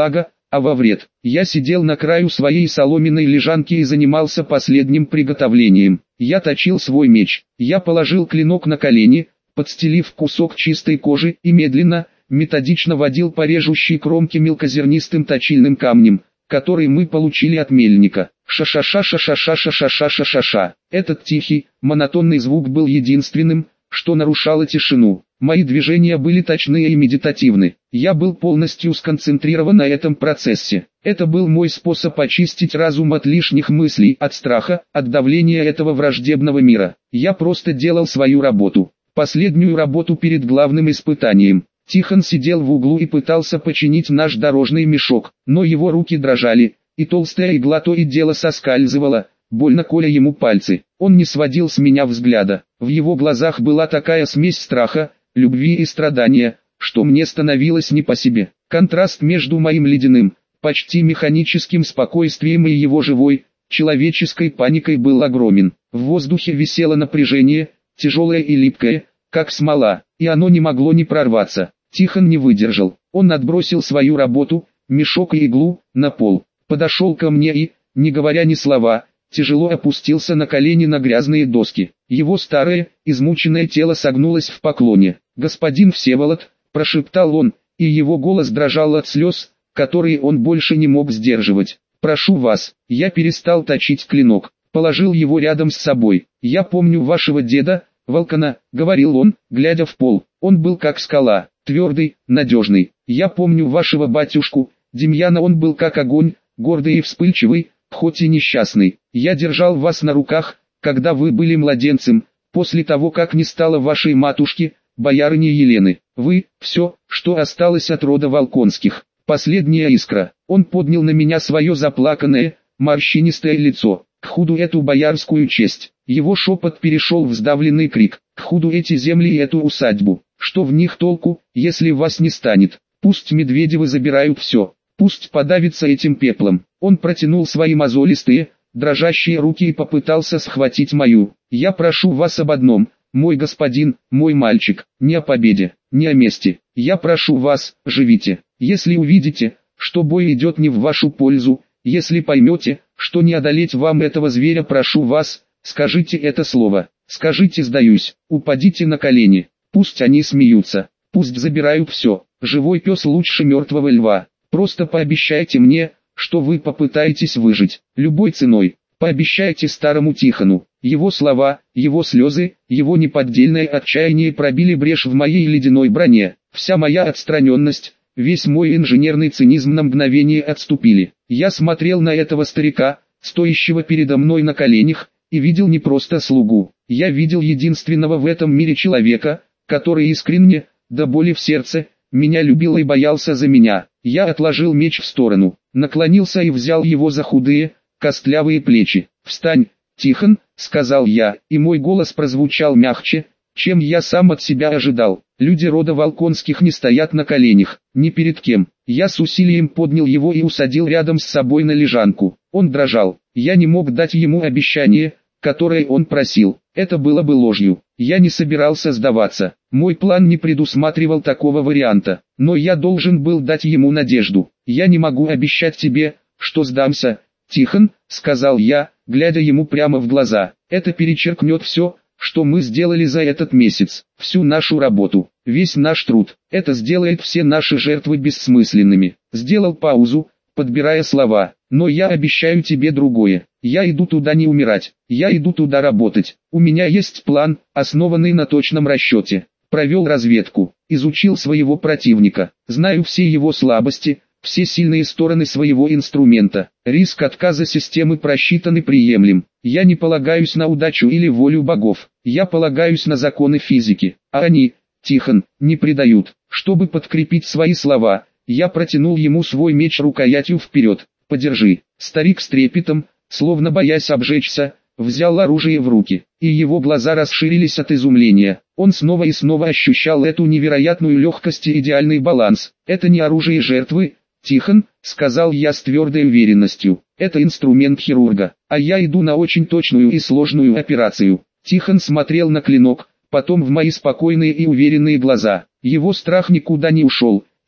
[SPEAKER 1] а во вред. Я сидел на краю своей соломенной лежанки и занимался последним приготовлением. Я точил свой меч. Я положил клинок на колени, подстелив кусок чистой кожи и медленно, методично водил по режущей кромке мелкозернистым точильным камнем, который мы получили от мельника. Ша-ша-ша-ша-ша-ша-ша-ша-ша-ша. Этот тихий, монотонный звук был единственным, что нарушало тишину. Мои движения были точны и медитативны. Я был полностью сконцентрирован на этом процессе. Это был мой способ очистить разум от лишних мыслей, от страха, от давления этого враждебного мира. Я просто делал свою работу. Последнюю работу перед главным испытанием. Тихон сидел в углу и пытался починить наш дорожный мешок, но его руки дрожали, и толстая игла то и дело соскальзывала, больно коля ему пальцы. Он не сводил с меня взгляда. В его глазах была такая смесь страха, любви и страдания, что мне становилось не по себе. Контраст между моим ледяным, почти механическим спокойствием и его живой, человеческой паникой был огромен. В воздухе висело напряжение, тяжелое и липкое, как смола, и оно не могло не прорваться. Тихон не выдержал. Он отбросил свою работу, мешок и иглу, на пол. Подошел ко мне и, не говоря ни слова, тяжело опустился на колени на грязные доски. Его старое, измученное тело согнулось в поклоне. «Господин Всеволод», – прошептал он, и его голос дрожал от слез, которые он больше не мог сдерживать. «Прошу вас». Я перестал точить клинок, положил его рядом с собой. «Я помню вашего деда, Волкана», — говорил он, глядя в пол. «Он был как скала, твердый, надежный. Я помню вашего батюшку, Демьяна, он был как огонь, гордый и вспыльчивый, хоть и несчастный. Я держал вас на руках, когда вы были младенцем, после того как не стало вашей матушки, боярыни Елены. Вы — все, что осталось от рода Волконских. Последняя искра». Он поднял на меня свое заплаканное, морщинистое лицо. «К худу эту боярскую честь». Его шепот перешел в сдавленный крик. «К худу эти земли и эту усадьбу. Что в них толку, если вас не станет? Пусть Медведевы забирают все. Пусть подавится этим пеплом». Он протянул свои мозолистые, дрожащие руки и попытался схватить мою. «Я прошу вас об одном, мой господин, мой мальчик, не о победе, не о мести. Я прошу вас, живите. Если увидите, что бой идет не в вашу пользу, если поймете, что не одолеть вам этого зверя, прошу вас, скажите это слово, скажите «сдаюсь», упадите на колени, пусть они смеются, пусть забирают все, живой пес лучше мертвого льва, просто пообещайте мне, что вы попытаетесь выжить, любой ценой, пообещайте старому Тихону». Его слова, его слезы, его неподдельное отчаяние пробили брешь в моей ледяной броне, вся моя отстраненность, весь мой инженерный цинизм на мгновение отступили. Я смотрел на этого старика, стоящего передо мной на коленях, и видел не просто слугу. Я видел единственного в этом мире человека, который искренне, до боли в сердце, меня любил и боялся за меня. Я отложил меч в сторону, наклонился и взял его за худые, костлявые плечи. «Встань, Тихон», — сказал я, и мой голос прозвучал мягче, чем я сам от себя ожидал. Люди рода Волконских не стоят на коленях, ни перед кем. Я с усилием поднял его и усадил рядом с собой на лежанку. Он дрожал. Я не мог дать ему обещание, которое он просил. Это было бы ложью. Я не собирался сдаваться. Мой план не предусматривал такого варианта. Но я должен был дать ему надежду. «Я не могу обещать тебе, что сдамся, Тихон», — сказал я, глядя ему прямо в глаза. «Это перечеркнет все, что мы сделали за этот месяц, всю нашу работу, весь наш труд. Это сделает все наши жертвы бессмысленными». Сделал паузу, подбирая слова. «Но я обещаю тебе другое. Я иду туда не умирать, я иду туда работать. У меня есть план, основанный на точном расчете. Провел разведку, изучил своего противника, знаю все его слабости, все сильные стороны своего инструмента. Риск отказа системы просчитан и приемлем. Я не полагаюсь на удачу или волю богов. Я полагаюсь на законы физики. А они, Тихон, не предают». Чтобы подкрепить свои слова, я протянул ему свой меч рукоятью вперед. «Подержи». Старик с трепетом, словно боясь обжечься, взял оружие в руки, и его глаза расширились от изумления. Он снова и снова ощущал эту невероятную легкость и идеальный баланс. «Это не оружие жертвы, Тихон», — сказал я с твердой уверенностью. «Это инструмент хирурга, а я иду на очень точную и сложную операцию». Тихон смотрел на клинок, потом в мои спокойные и уверенные глаза. Его страх никуда не ушел,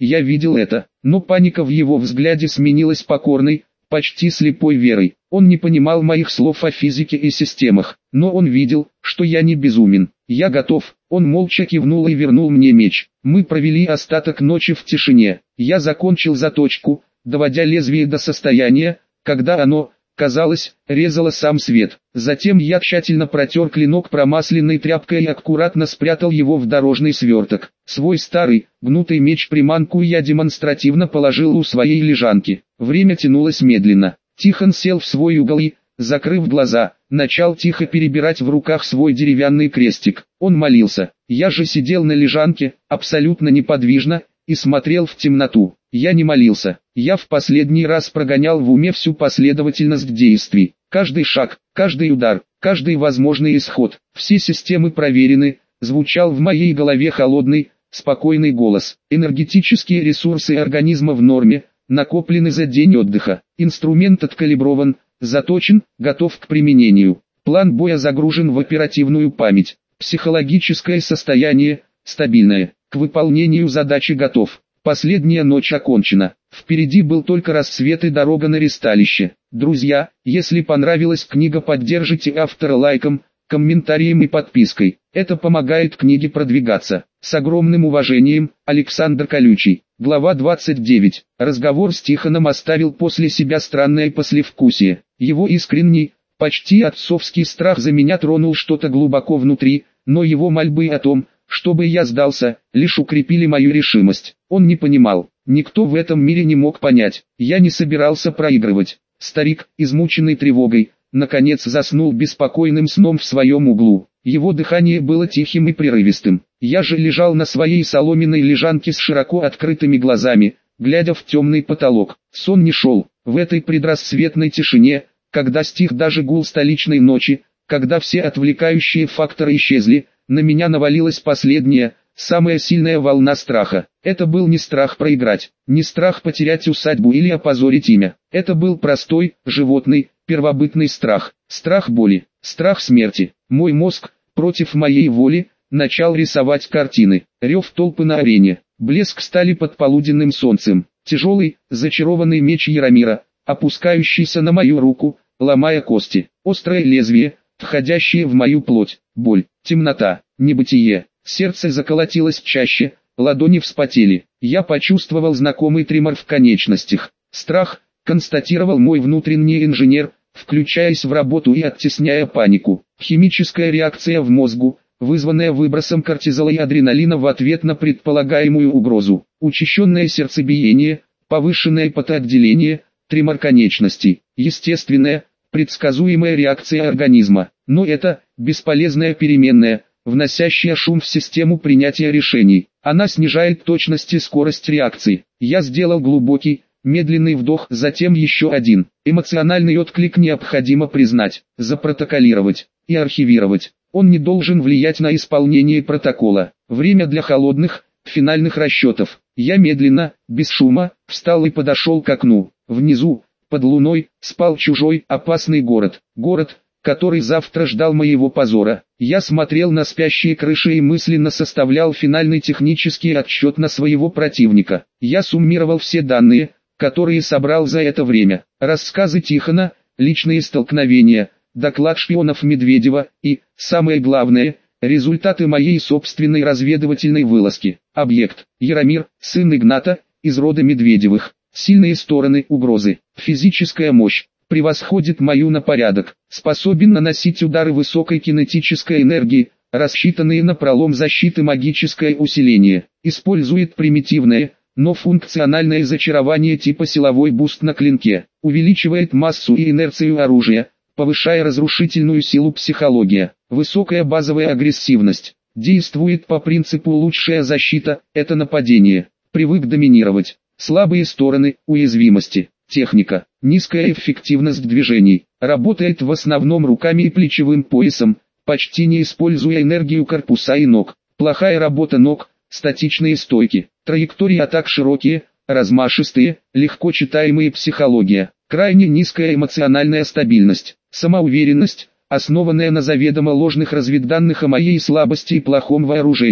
[SPEAKER 1] я видел это, но паника в его взгляде сменилась покорной, почти слепой верой. Он не понимал моих слов о физике и системах, но он видел, что я не безумен. Я готов. Он молча кивнул и вернул мне меч. Мы провели остаток ночи в тишине. Я закончил заточку, доводя лезвие до состояния, когда оно, казалось, резало сам свет. Затем я тщательно протер клинок промасленной тряпкой и аккуратно спрятал его в дорожный сверток. Свой старый, гнутый меч-приманку я демонстративно положил у своей лежанки. Время тянулось медленно. Тихон сел в свой угол и, закрыв глаза, начал тихо перебирать в руках свой деревянный крестик. Он молился. Я же сидел на лежанке, абсолютно неподвижно, и смотрел в темноту. Я не молился. Я в последний раз прогонял в уме всю последовательность действий. Каждый шаг, каждый удар, каждый возможный исход. Все системы проверены, звучал в моей голове холодный, спокойный голос. Энергетические ресурсы организма в норме, накоплены за день отдыха. Инструмент откалиброван, заточен, готов к применению. План боя загружен в оперативную память. Психологическое состояние стабильное. К выполнению задачи готов. Последняя ночь окончена. Впереди был только рассвет и дорога на ристалище. Друзья, если понравилась книга, поддержите автора лайком, комментарием и подпиской. Это помогает книге продвигаться. С огромным уважением, Александр Колючий. Глава 29. Разговор с Тихоном оставил после себя странное послевкусие. Его искренний, почти отцовский страх за меня тронул что-то глубоко внутри, но его мольбы о том, чтобы я сдался, лишь укрепили мою решимость. Он не понимал, никто в этом мире не мог понять. Я не собирался проигрывать. Старик, измученный тревогой, наконец заснул беспокойным сном в своем углу. Его дыхание было тихим и прерывистым. Я же лежал на своей соломенной лежанке с широко открытыми глазами, глядя в темный потолок. Сон не шел. В этой предрассветной тишине, когда стих даже гул столичной ночи, когда все отвлекающие факторы исчезли, на меня навалилась последняя, самая сильная волна страха. Это был не страх проиграть, не страх потерять усадьбу или опозорить имя. Это был простой, животный, первобытный страх. Страх боли, страх смерти. Мой мозг, против моей воли, начал рисовать картины. Рев толпы на арене, блеск стали под полуденным солнцем, тяжелый, зачарованный меч Яромира, опускающийся на мою руку, ломая кости, острое лезвие, входящее в мою плоть, боль, темнота, небытие. Сердце заколотилось чаще, ладони вспотели. Я почувствовал знакомый тремор в конечностях. Страх, констатировал мой внутренний инженер, включаясь в работу и оттесняя панику. Химическая реакция в мозгу, вызванная выбросом кортизола и адреналина в ответ на предполагаемую угрозу. Учащенное сердцебиение, повышенное потоотделение, тремор конечностей. Естественная, предсказуемая реакция организма. Но это бесполезная переменная, вносящая шум в систему принятия решений. Она снижает точность и скорость реакции. Я сделал глубокий, медленный вдох, затем еще один. Эмоциональный отклик необходимо признать, запротоколировать и архивировать. Он не должен влиять на исполнение протокола. Время для холодных, финальных расчетов. Я медленно, без шума, встал и подошел к окну. Внизу, под луной, спал чужой, опасный город. Город, который завтра ждал моего позора. Я смотрел на спящие крыши и мысленно составлял финальный технический отсчет на своего противника. Я суммировал все данные, которые собрал за это время. Рассказы Тихона, личные столкновения, доклад шпионов Медведева и, самое главное, результаты моей собственной разведывательной вылазки. Объект: Яромир, сын Игната, из рода Медведевых. Сильные стороны: угрозы. Физическая мощь: превосходит мою на порядок, способен наносить удары высокой кинетической энергии, рассчитанные на пролом защиты, магическое усиление. Использует примитивное, но функциональное зачарование типа силовой буст на клинке. Увеличивает массу и инерцию оружия, повышая разрушительную силу. Психология: высокая базовая агрессивность. Действует по принципу лучшая защита – это нападение. Привык доминировать. Слабые стороны, уязвимости. Техника: низкая эффективность движений. Работает в основном руками и плечевым поясом, почти не используя энергию корпуса и ног. Плохая работа ног, статичные стойки. Траектории атак широкие, размашистые, легко читаемые. Психология: крайне низкая эмоциональная стабильность. Самоуверенность, основанная на заведомо ложных разведданных о моей слабости и плохом вооружении.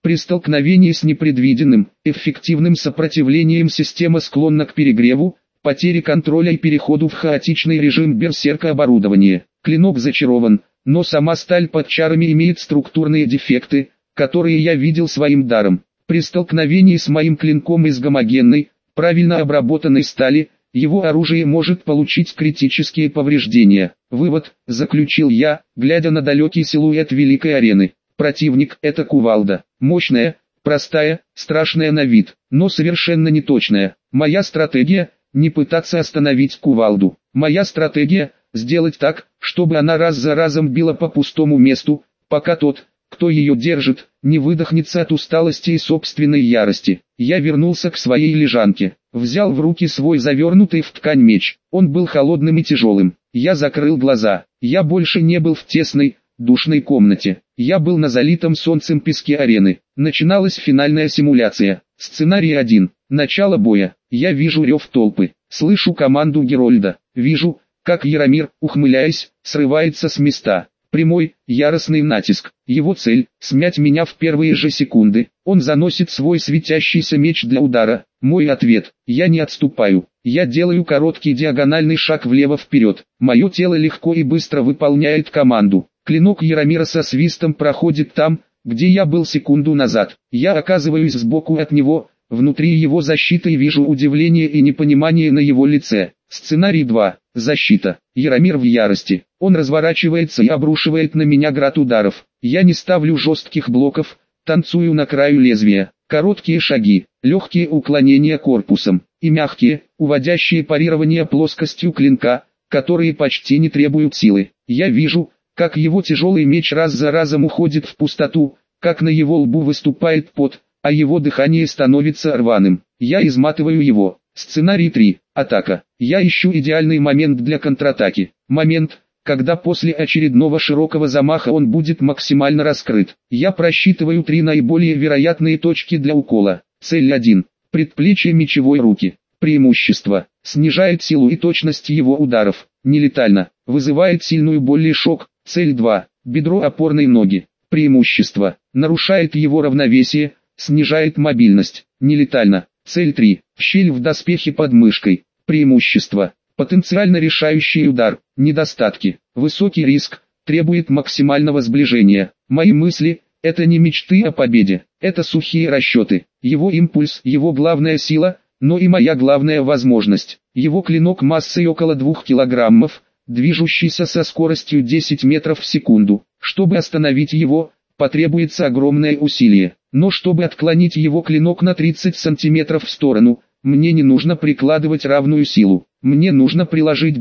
[SPEAKER 1] При столкновении с непредвиденным, эффективным сопротивлением система склонна к перегреву, потере контроля и переходу в хаотичный режим берсерка оборудования. Клинок зачарован, но сама сталь под чарами имеет структурные дефекты, которые я видел своим даром. При столкновении с моим клинком из гомогенной, правильно обработанной стали, его оружие может получить критические повреждения. Вывод, заключил я, глядя на далекий силуэт великой арены. Противник – это кувалда. Мощная, простая, страшная на вид, но совершенно неточная. Моя стратегия – не пытаться остановить кувалду. Моя стратегия – сделать так, чтобы она раз за разом била по пустому месту, пока тот, кто ее держит, не выдохнется от усталости и собственной ярости. Я вернулся к своей лежанке, взял в руки свой завернутый в ткань меч. Он был холодным и тяжелым. Я закрыл глаза. Я больше не был в тесной, душной комнате. Я был на залитом солнцем песке арены. Начиналась финальная симуляция. Сценарий 1. Начало боя. Я вижу рев толпы. Слышу команду Герольда. Вижу, как Яромир, ухмыляясь, срывается с места. Прямой, яростный натиск. Его цель – смять меня в первые же секунды. Он заносит свой светящийся меч для удара. Мой ответ – я не отступаю. Я делаю короткий диагональный шаг влево-вперед. Мое тело легко и быстро выполняет команду. Клинок Яромира со свистом проходит там, где я был секунду назад. Я оказываюсь сбоку от него, внутри его защиты и вижу удивление и непонимание на его лице. Сценарий 2. Защита. Яромир в ярости. Он разворачивается и обрушивает на меня град ударов. Я не ставлю жестких блоков, танцую на краю лезвия. Короткие шаги, легкие уклонения корпусом и мягкие, уводящие парирование плоскостью клинка, которые почти не требуют силы. Я вижу, как его тяжелый меч раз за разом уходит в пустоту, как на его лбу выступает пот, а его дыхание становится рваным. Я изматываю его. Сценарий 3. Атака. Я ищу идеальный момент для контратаки. Момент, когда после очередного широкого замаха он будет максимально раскрыт. Я просчитываю 3 наиболее вероятные точки для укола. Цель 1. Предплечье мечевой руки. Преимущество. Снижает силу и точность его ударов. Нелетально. Вызывает сильную боль и шок. Цель 2. Бедро опорной ноги. Преимущество. Нарушает его равновесие, снижает мобильность. Нелетально. Цель 3. Щель в доспехе под мышкой. Преимущество. Потенциально решающий удар. Недостатки. Высокий риск. Требует максимального сближения. Мои мысли – это не мечты о победе. Это сухие расчеты. Его импульс – его главная сила, но и моя главная возможность. Его клинок массой около 2 килограммов, движущийся со скоростью 10 метров в секунду. Чтобы остановить его, потребуется огромное усилие. Но чтобы отклонить его клинок на 30 сантиметров в сторону, мне не нужно прикладывать равную силу. Мне нужно приложить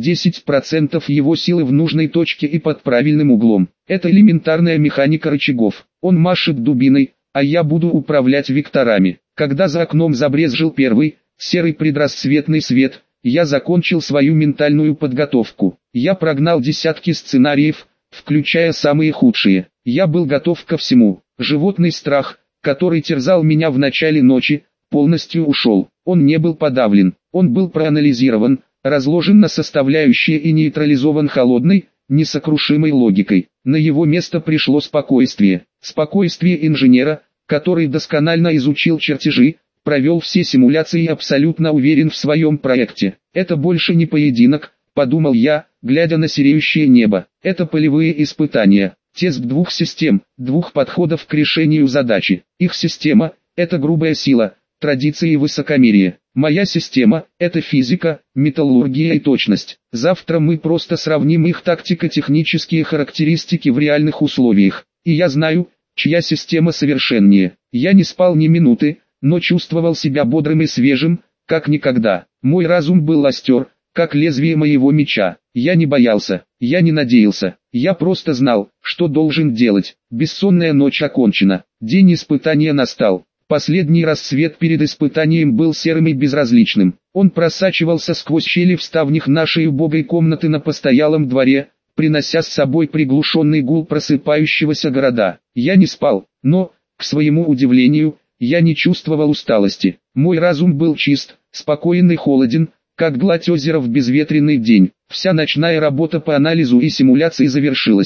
[SPEAKER 1] 10% его силы в нужной точке и под правильным углом. Это элементарная механика рычагов. Он машет дубиной, а я буду управлять векторами. Когда за окном забрезжил первый, серый предрассветный свет, я закончил свою ментальную подготовку. Я прогнал десятки сценариев, включая самые худшие. Я был готов ко всему. Животный страх, который терзал меня в начале ночи, полностью ушел. Он не был подавлен, он был проанализирован, разложен на составляющие и нейтрализован холодной, несокрушимой логикой. На его место пришло спокойствие. Спокойствие инженера, который досконально изучил чертежи, провел все симуляции и абсолютно уверен в своем проекте. Это больше не поединок, подумал я, глядя на сереющее небо. Это полевые испытания. Тест 2 систем, 2 подходов к решению задачи. Их система – это грубая сила, традиции и высокомерие. Моя система – это физика, металлургия и точность. Завтра мы просто сравним их тактико-технические характеристики в реальных условиях. И я знаю, чья система совершеннее. Я не спал ни минуты, но чувствовал себя бодрым и свежим, как никогда. Мой разум был остер, как лезвие моего меча. Я не боялся, я не надеялся, я просто знал, что должен делать. Бессонная ночь окончена, день испытания настал. Последний рассвет перед испытанием был серым и безразличным. Он просачивался сквозь щели в ставнях нашей убогой комнаты на постоялом дворе, принося с собой приглушенный гул просыпающегося города. Я не спал, но, к своему удивлению, я не чувствовал усталости. Мой разум был чист, спокоен и холоден, как гладь озера в безветренный день. Вся ночная работа по анализу и симуляции завершилась.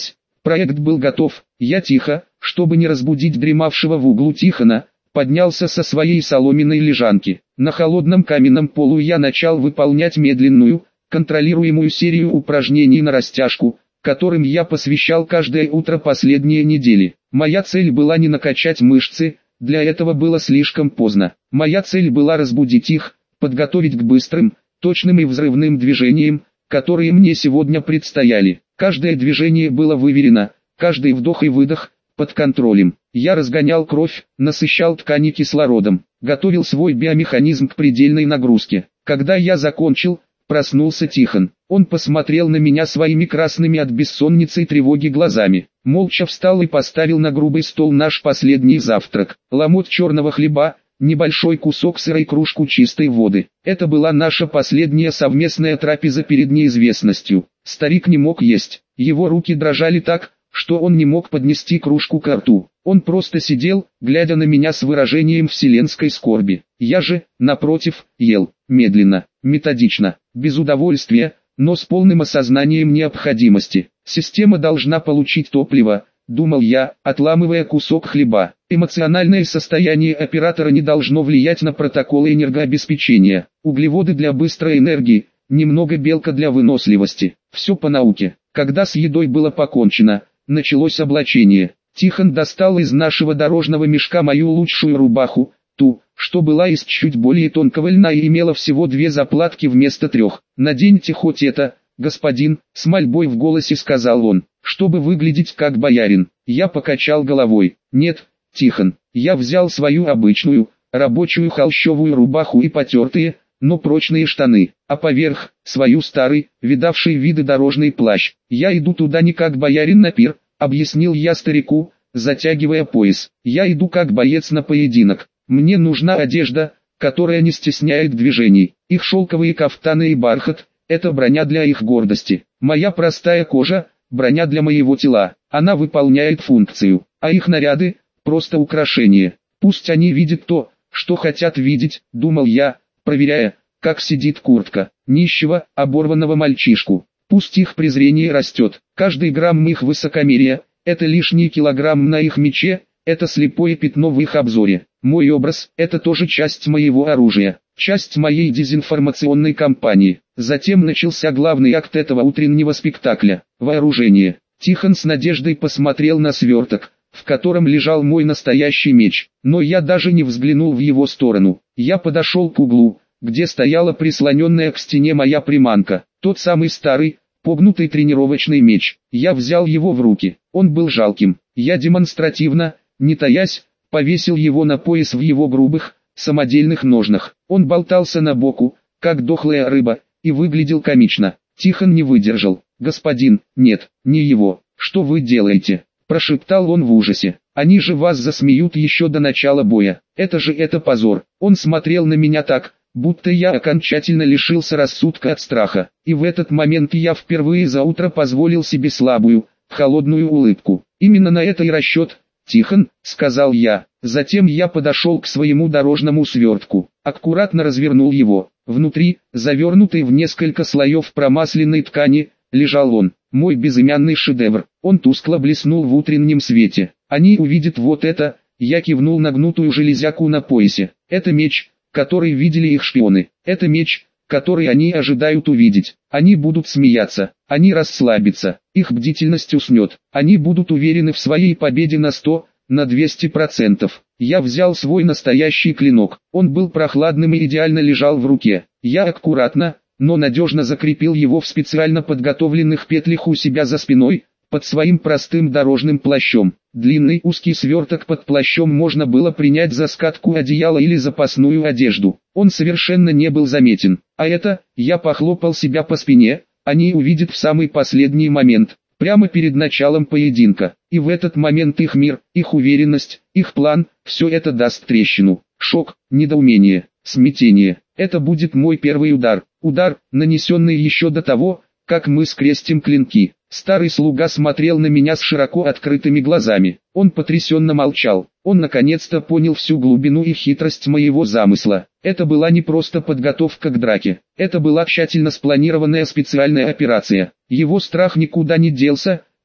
[SPEAKER 1] Проект был готов. Я тихо, чтобы не разбудить дремавшего в углу Тихона, поднялся со своей соломенной лежанки. На холодном каменном полу я начал выполнять медленную, контролируемую серию упражнений на растяжку, которым я посвящал каждое утро последние недели. Моя цель была не накачать мышцы, для этого было слишком поздно. Моя цель была разбудить их, подготовить к быстрым, точным и взрывным движениям, которые мне сегодня предстояли. Каждое движение было выверено, каждый вдох и выдох под контролем. Я разгонял кровь, насыщал ткани кислородом, готовил свой биомеханизм к предельной нагрузке. Когда я закончил, проснулся Тихон. Он посмотрел на меня своими красными от бессонницы и тревоги глазами. Молча встал и поставил на грубый стол наш последний завтрак. Ломоть черного хлеба, небольшой кусок сыра и кружку чистой воды. Это была наша последняя совместная трапеза перед неизвестностью. Старик не мог есть. Его руки дрожали так, что он не мог поднести кружку ко рту. Он просто сидел, глядя на меня с выражением вселенской скорби. Я же, напротив, ел, медленно, методично, без удовольствия, но с полным осознанием необходимости. Система должна получить топливо, думал я, отламывая кусок хлеба. Эмоциональное состояние оператора не должно влиять на протоколы энергообеспечения. Углеводы для быстрой энергии, немного белка для выносливости. Все по науке. Когда с едой было покончено, началось облачение. Тихон достал из нашего дорожного мешка мою лучшую рубаху, ту, что была из чуть более тонкого льна и имела всего 2 заплатки вместо 3. «Наденьте хоть это, господин», — с мольбой в голосе сказал он, — «чтобы выглядеть как боярин». Я покачал головой. «Нет, Тихон». Я взял свою обычную, рабочую холщовую рубаху и потертые, но прочные штаны, а поверх, свою старый, видавший виды дорожный плащ. «Я иду туда не как боярин на пир», — объяснил я старику, затягивая пояс. «Я иду как боец на поединок. Мне нужна одежда, которая не стесняет движений. Их шелковые кафтаны и бархат — это броня для их гордости. Моя простая кожа — броня для моего тела. Она выполняет функцию, а их наряды — просто украшения. Пусть они видят то, что хотят видеть», — думал я, проверяя, как сидит куртка нищего, оборванного мальчишку. Пусть их презрение растет, каждый грамм их высокомерия — это лишний килограмм на их мече, это слепое пятно в их обзоре. Мой образ — это тоже часть моего оружия, часть моей дезинформационной кампании. Затем начался главный акт этого утреннего спектакля — вооружение. Тихон с надеждой посмотрел на сверток, в котором лежал мой настоящий меч, но я даже не взглянул в его сторону. Я подошел к углу, где стояла прислоненная к стене моя приманка, тот самый старый, погнутый тренировочный меч. Я взял его в руки, он был жалким. Я демонстративно, не таясь, повесил его на пояс в его грубых, самодельных ножнах. Он болтался на боку, как дохлая рыба, и выглядел комично. Тихон не выдержал. «Господин, нет, не его, что вы делаете?» — прошептал он в ужасе. «Они же вас засмеют еще до начала боя. Это позор». Он смотрел на меня так, будто я окончательно лишился рассудка от страха. И в этот момент я впервые за утро позволил себе слабую, холодную улыбку. «Именно на это и расчет, Тихон», — сказал я. Затем я подошел к своему дорожному свертку, аккуратно развернул его. Внутри, завернутый в несколько слоев промасленной ткани, лежал он, мой безымянный шедевр. Он тускло блеснул в утреннем свете. «Они увидят вот это», — я кивнул на гнутую железяку на поясе. «Это меч, который видели их шпионы. Это меч, который они ожидают увидеть. Они будут смеяться, они расслабятся, их бдительность уснет. Они будут уверены в своей победе на 100, на 200%. Я взял свой настоящий клинок. Он был прохладным и идеально лежал в руке. Я аккуратно, но надежно закрепил его в специально подготовленных петлях у себя за спиной, под своим простым дорожным плащом. Длинный узкий сверток под плащом можно было принять за скатку одеяла или запасную одежду. Он совершенно не был заметен. А это, я похлопал себя по спине, они увидят в самый последний момент, прямо перед началом поединка. И в этот момент их мир, их уверенность, их план, все это даст трещину. Шок, недоумение, смятение. Это будет мой первый удар. Удар, нанесенный еще до того, как мы скрестим клинки. Старый слуга смотрел на меня с широко открытыми глазами. Он потрясенно молчал. Он наконец-то понял всю глубину и хитрость моего замысла. Это была не просто подготовка к драке. Это была тщательно спланированная специальная операция. Его страх никуда не делся,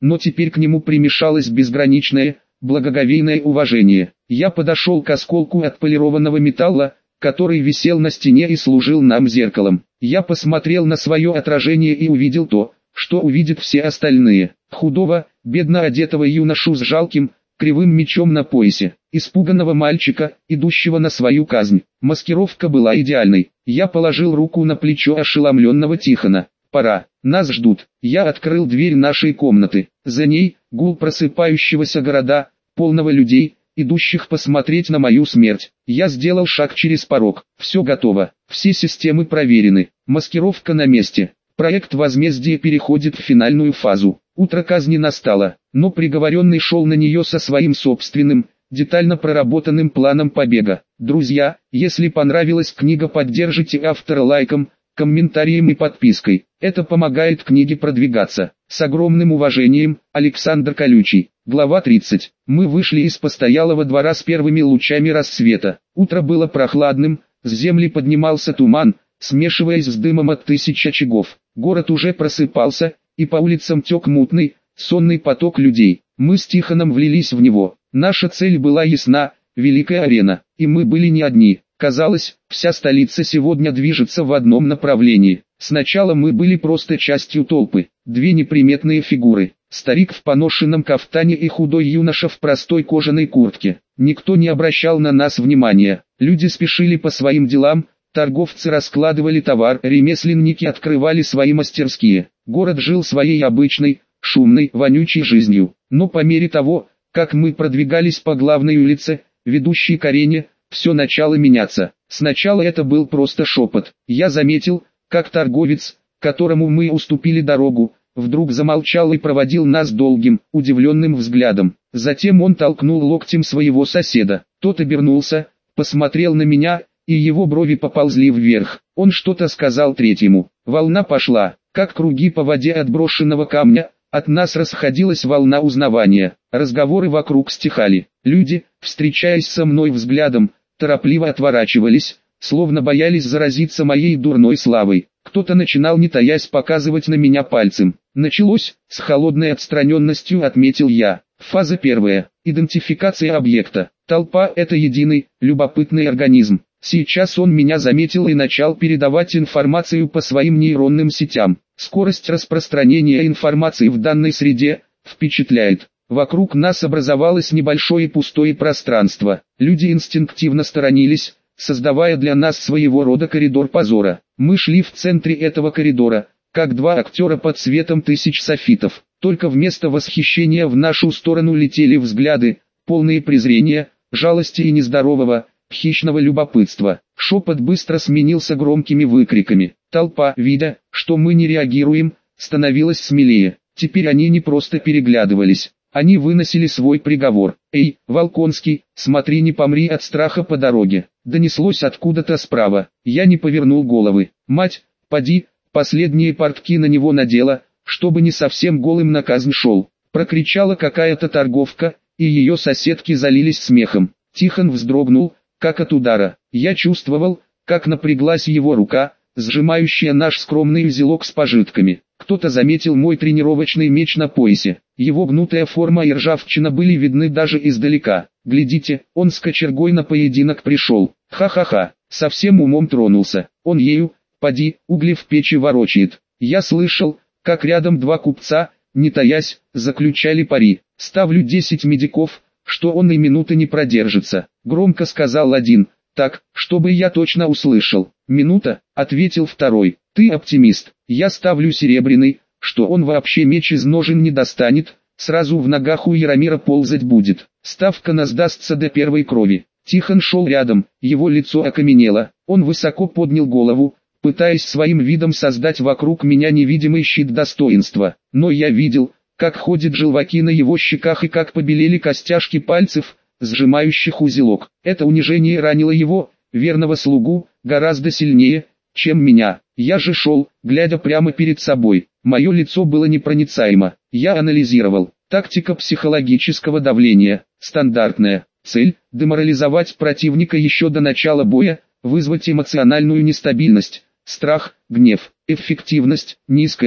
[SPEAKER 1] но теперь к нему примешалось безграничное, благоговейное уважение. Я подошел к осколку отполированного металла, который висел на стене и служил нам зеркалом. Я посмотрел на свое отражение и увидел то, что увидят все остальные. Худого, бедно одетого юношу с жалким, кривым мечом на поясе, испуганного мальчика, идущего на свою казнь. Маскировка была идеальной. Я положил руку на плечо ошеломленного Тихона. «Пора, нас ждут». Я открыл дверь нашей комнаты. За ней гул просыпающегося города, полного людей, идущих посмотреть на мою смерть. Я сделал шаг через порог. Все готово. Все системы проверены. Маскировка на месте. Проект возмездия переходит в финальную фазу. Утро казни настало, но приговоренный шел на нее со своим собственным, детально проработанным планом побега. Друзья, если понравилась книга, поддержите автора лайком, комментарием и подпиской. Это помогает книге продвигаться. С огромным уважением, Александр Колючий. Глава 30. Мы вышли из постоялого двора с первыми лучами рассвета. Утро было прохладным, с земли поднимался туман, смешиваясь с дымом от тысяч очагов. Город уже просыпался, и по улицам тек мутный, сонный поток людей. Мы с Тихоном влились в него. Наша цель была ясна, великая арена, и мы были не одни. Казалось, вся столица сегодня движется в одном направлении. Сначала мы были просто частью толпы, две неприметные фигуры. Старик в поношенном кафтане и худой юноша в простой кожаной куртке. Никто не обращал на нас внимания. Люди спешили по своим делам, торговцы раскладывали товар, ремесленники открывали свои мастерские. Город жил своей обычной, шумной, вонючей жизнью. Но по мере того, как мы продвигались по главной улице, ведущей к арене, все начало меняться. Сначала это был просто шепот. Я заметил, как торговец, которому мы уступили дорогу, вдруг замолчал и проводил нас долгим, удивленным взглядом. Затем он толкнул локтем своего соседа. Тот обернулся, посмотрел на меня, и его брови поползли вверх. Он что-то сказал третьему. Волна пошла, как круги по воде от брошенного камня. От нас расходилась волна узнавания. Разговоры вокруг стихали. Люди, встречаясь со мной взглядом, торопливо отворачивались, словно боялись заразиться моей дурной славой. Кто-то начинал, не таясь, показывать на меня пальцем. Началось, с холодной отстраненностью отметил я. Фаза первая. Идентификация объекта. Толпа – это единый, любопытный организм. Сейчас он меня заметил и начал передавать информацию по своим нейронным сетям. Скорость распространения информации в данной среде впечатляет. Вокруг нас образовалось небольшое пустое пространство. Люди инстинктивно сторонились, создавая для нас своего рода коридор позора. Мы шли в центре этого коридора, как два актера под светом тысяч софитов. Только вместо восхищения в нашу сторону летели взгляды, полные презрения, жалости и нездорового, хищного любопытства. Шепот быстро сменился громкими выкриками. Толпа, видя, что мы не реагируем, становилась смелее. Теперь они не просто переглядывались, они выносили свой приговор. «Эй, Волконский, смотри, не помри от страха по дороге!» Донеслось откуда-то справа. Я не повернул головы. «Мать, поди!» Последние портки на него надела, чтобы не совсем голым на казнь шел. Прокричала какая-то торговка, и ее соседки залились смехом. Тихон вздрогнул, как от удара. Я чувствовал, как напряглась его рука, сжимающая наш скромный узелок с пожитками. Кто-то заметил мой тренировочный меч на поясе. Его гнутая форма и ржавчина были видны даже издалека. Глядите, он с кочергой на поединок пришел. Ха-ха-ха, совсем умом тронулся. Он ею, поди, угли в печи ворочает. Я слышал, как рядом два купца, не таясь, заключали пари. Ставлю 10 медиков, что он и минуты не продержится. Громко сказал один. Так, чтобы я точно услышал. «Минута», — ответил второй. «Ты оптимист. Я ставлю серебряный, что он вообще меч из ножен не достанет, сразу в ногах у Яромира ползать будет. Ставка нас сдастся до первой крови». Тихон шел рядом, его лицо окаменело, он высоко поднял голову, пытаясь своим видом создать вокруг меня невидимый щит достоинства. Но я видел, как ходят желваки на его щеках и как побелели костяшки пальцев, сжимающих узелок. Это унижение ранило его, верного слугу, гораздо сильнее, чем меня. Я же шел, глядя прямо перед собой. Мое лицо было непроницаемо. Я анализировал. Тактика психологического давления. Стандартная. Цель – деморализовать противника еще до начала боя, вызвать эмоциональную нестабильность, страх, гнев. Эффективность – низкая,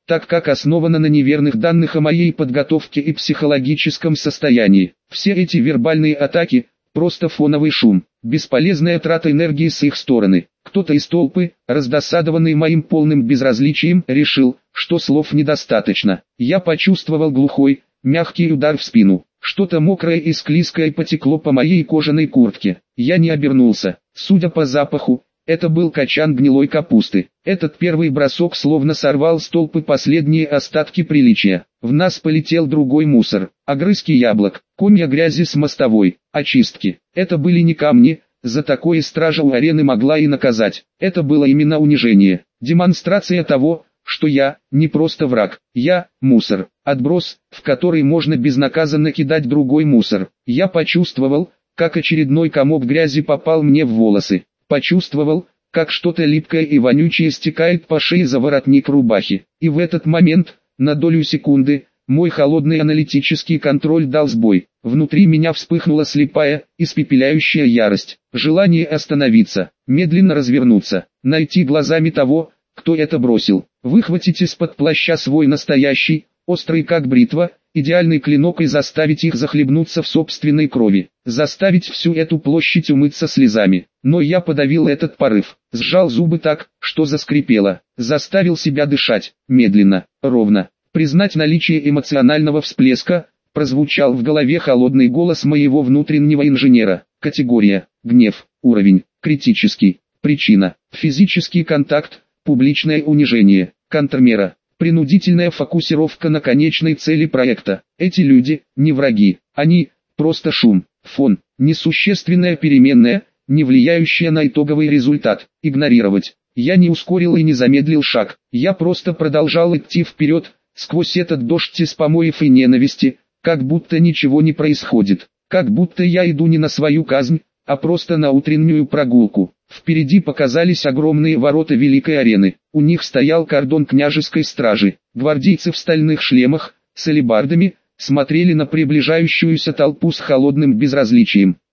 [SPEAKER 1] так как основана на неверных данных о моей подготовке и психологическом состоянии. Все эти вербальные атаки – просто фоновый шум, бесполезная трата энергии с их стороны. Кто-то из толпы, раздосадованный моим полным безразличием, решил, что слов недостаточно. Я почувствовал глухой, мягкий удар в спину. Что-то мокрое и склизкое потекло по моей кожаной куртке. Я не обернулся. Судя по запаху, это был качан гнилой капусты. Этот первый бросок словно сорвал с толпы последние остатки приличия. В нас полетел другой мусор. Огрызки яблок, комья грязи с мостовой, очистки. Это были не камни, за такое стража у арены могла и наказать. Это было именно унижение. Демонстрация того, что я не просто враг. Я мусор, отброс, в который можно безнаказанно кидать другой мусор. Я почувствовал, как очередной комок грязи попал мне в волосы. Почувствовал, как что-то липкое и вонючее стекает по шее за воротник рубахи. И в этот момент, на долю секунды, мой холодный аналитический контроль дал сбой. Внутри меня вспыхнула слепая, испепеляющая ярость. Желание остановиться, медленно развернуться, найти глазами того, кто это бросил. Выхватить из-под плаща свой настоящий, острый как бритва, идеальный клинок и заставить их захлебнуться в собственной крови. Заставить всю эту площадь умыться слезами. Но я подавил этот порыв. Сжал зубы так, что заскрипело. Заставил себя дышать, медленно, ровно. Признать наличие эмоционального всплеска, прозвучал в голове холодный голос моего внутреннего инженера. Категория, гнев, уровень, критический. Причина, физический контакт, публичное унижение. Контрмера, принудительная фокусировка на конечной цели проекта. Эти люди не враги, они просто шум, фон, несущественная переменная, не влияющая на итоговый результат. Игнорировать. Я не ускорил и не замедлил шаг. Я просто продолжал идти вперед, сквозь этот дождь из помоев и ненависти, как будто ничего не происходит. Как будто я иду не на свою казнь, а просто на утреннюю прогулку. Впереди показались огромные ворота Великой арены. У них стоял кордон княжеской стражи. Гвардейцы в стальных шлемах, с алебардами, смотрели на приближающуюся толпу с холодным безразличием.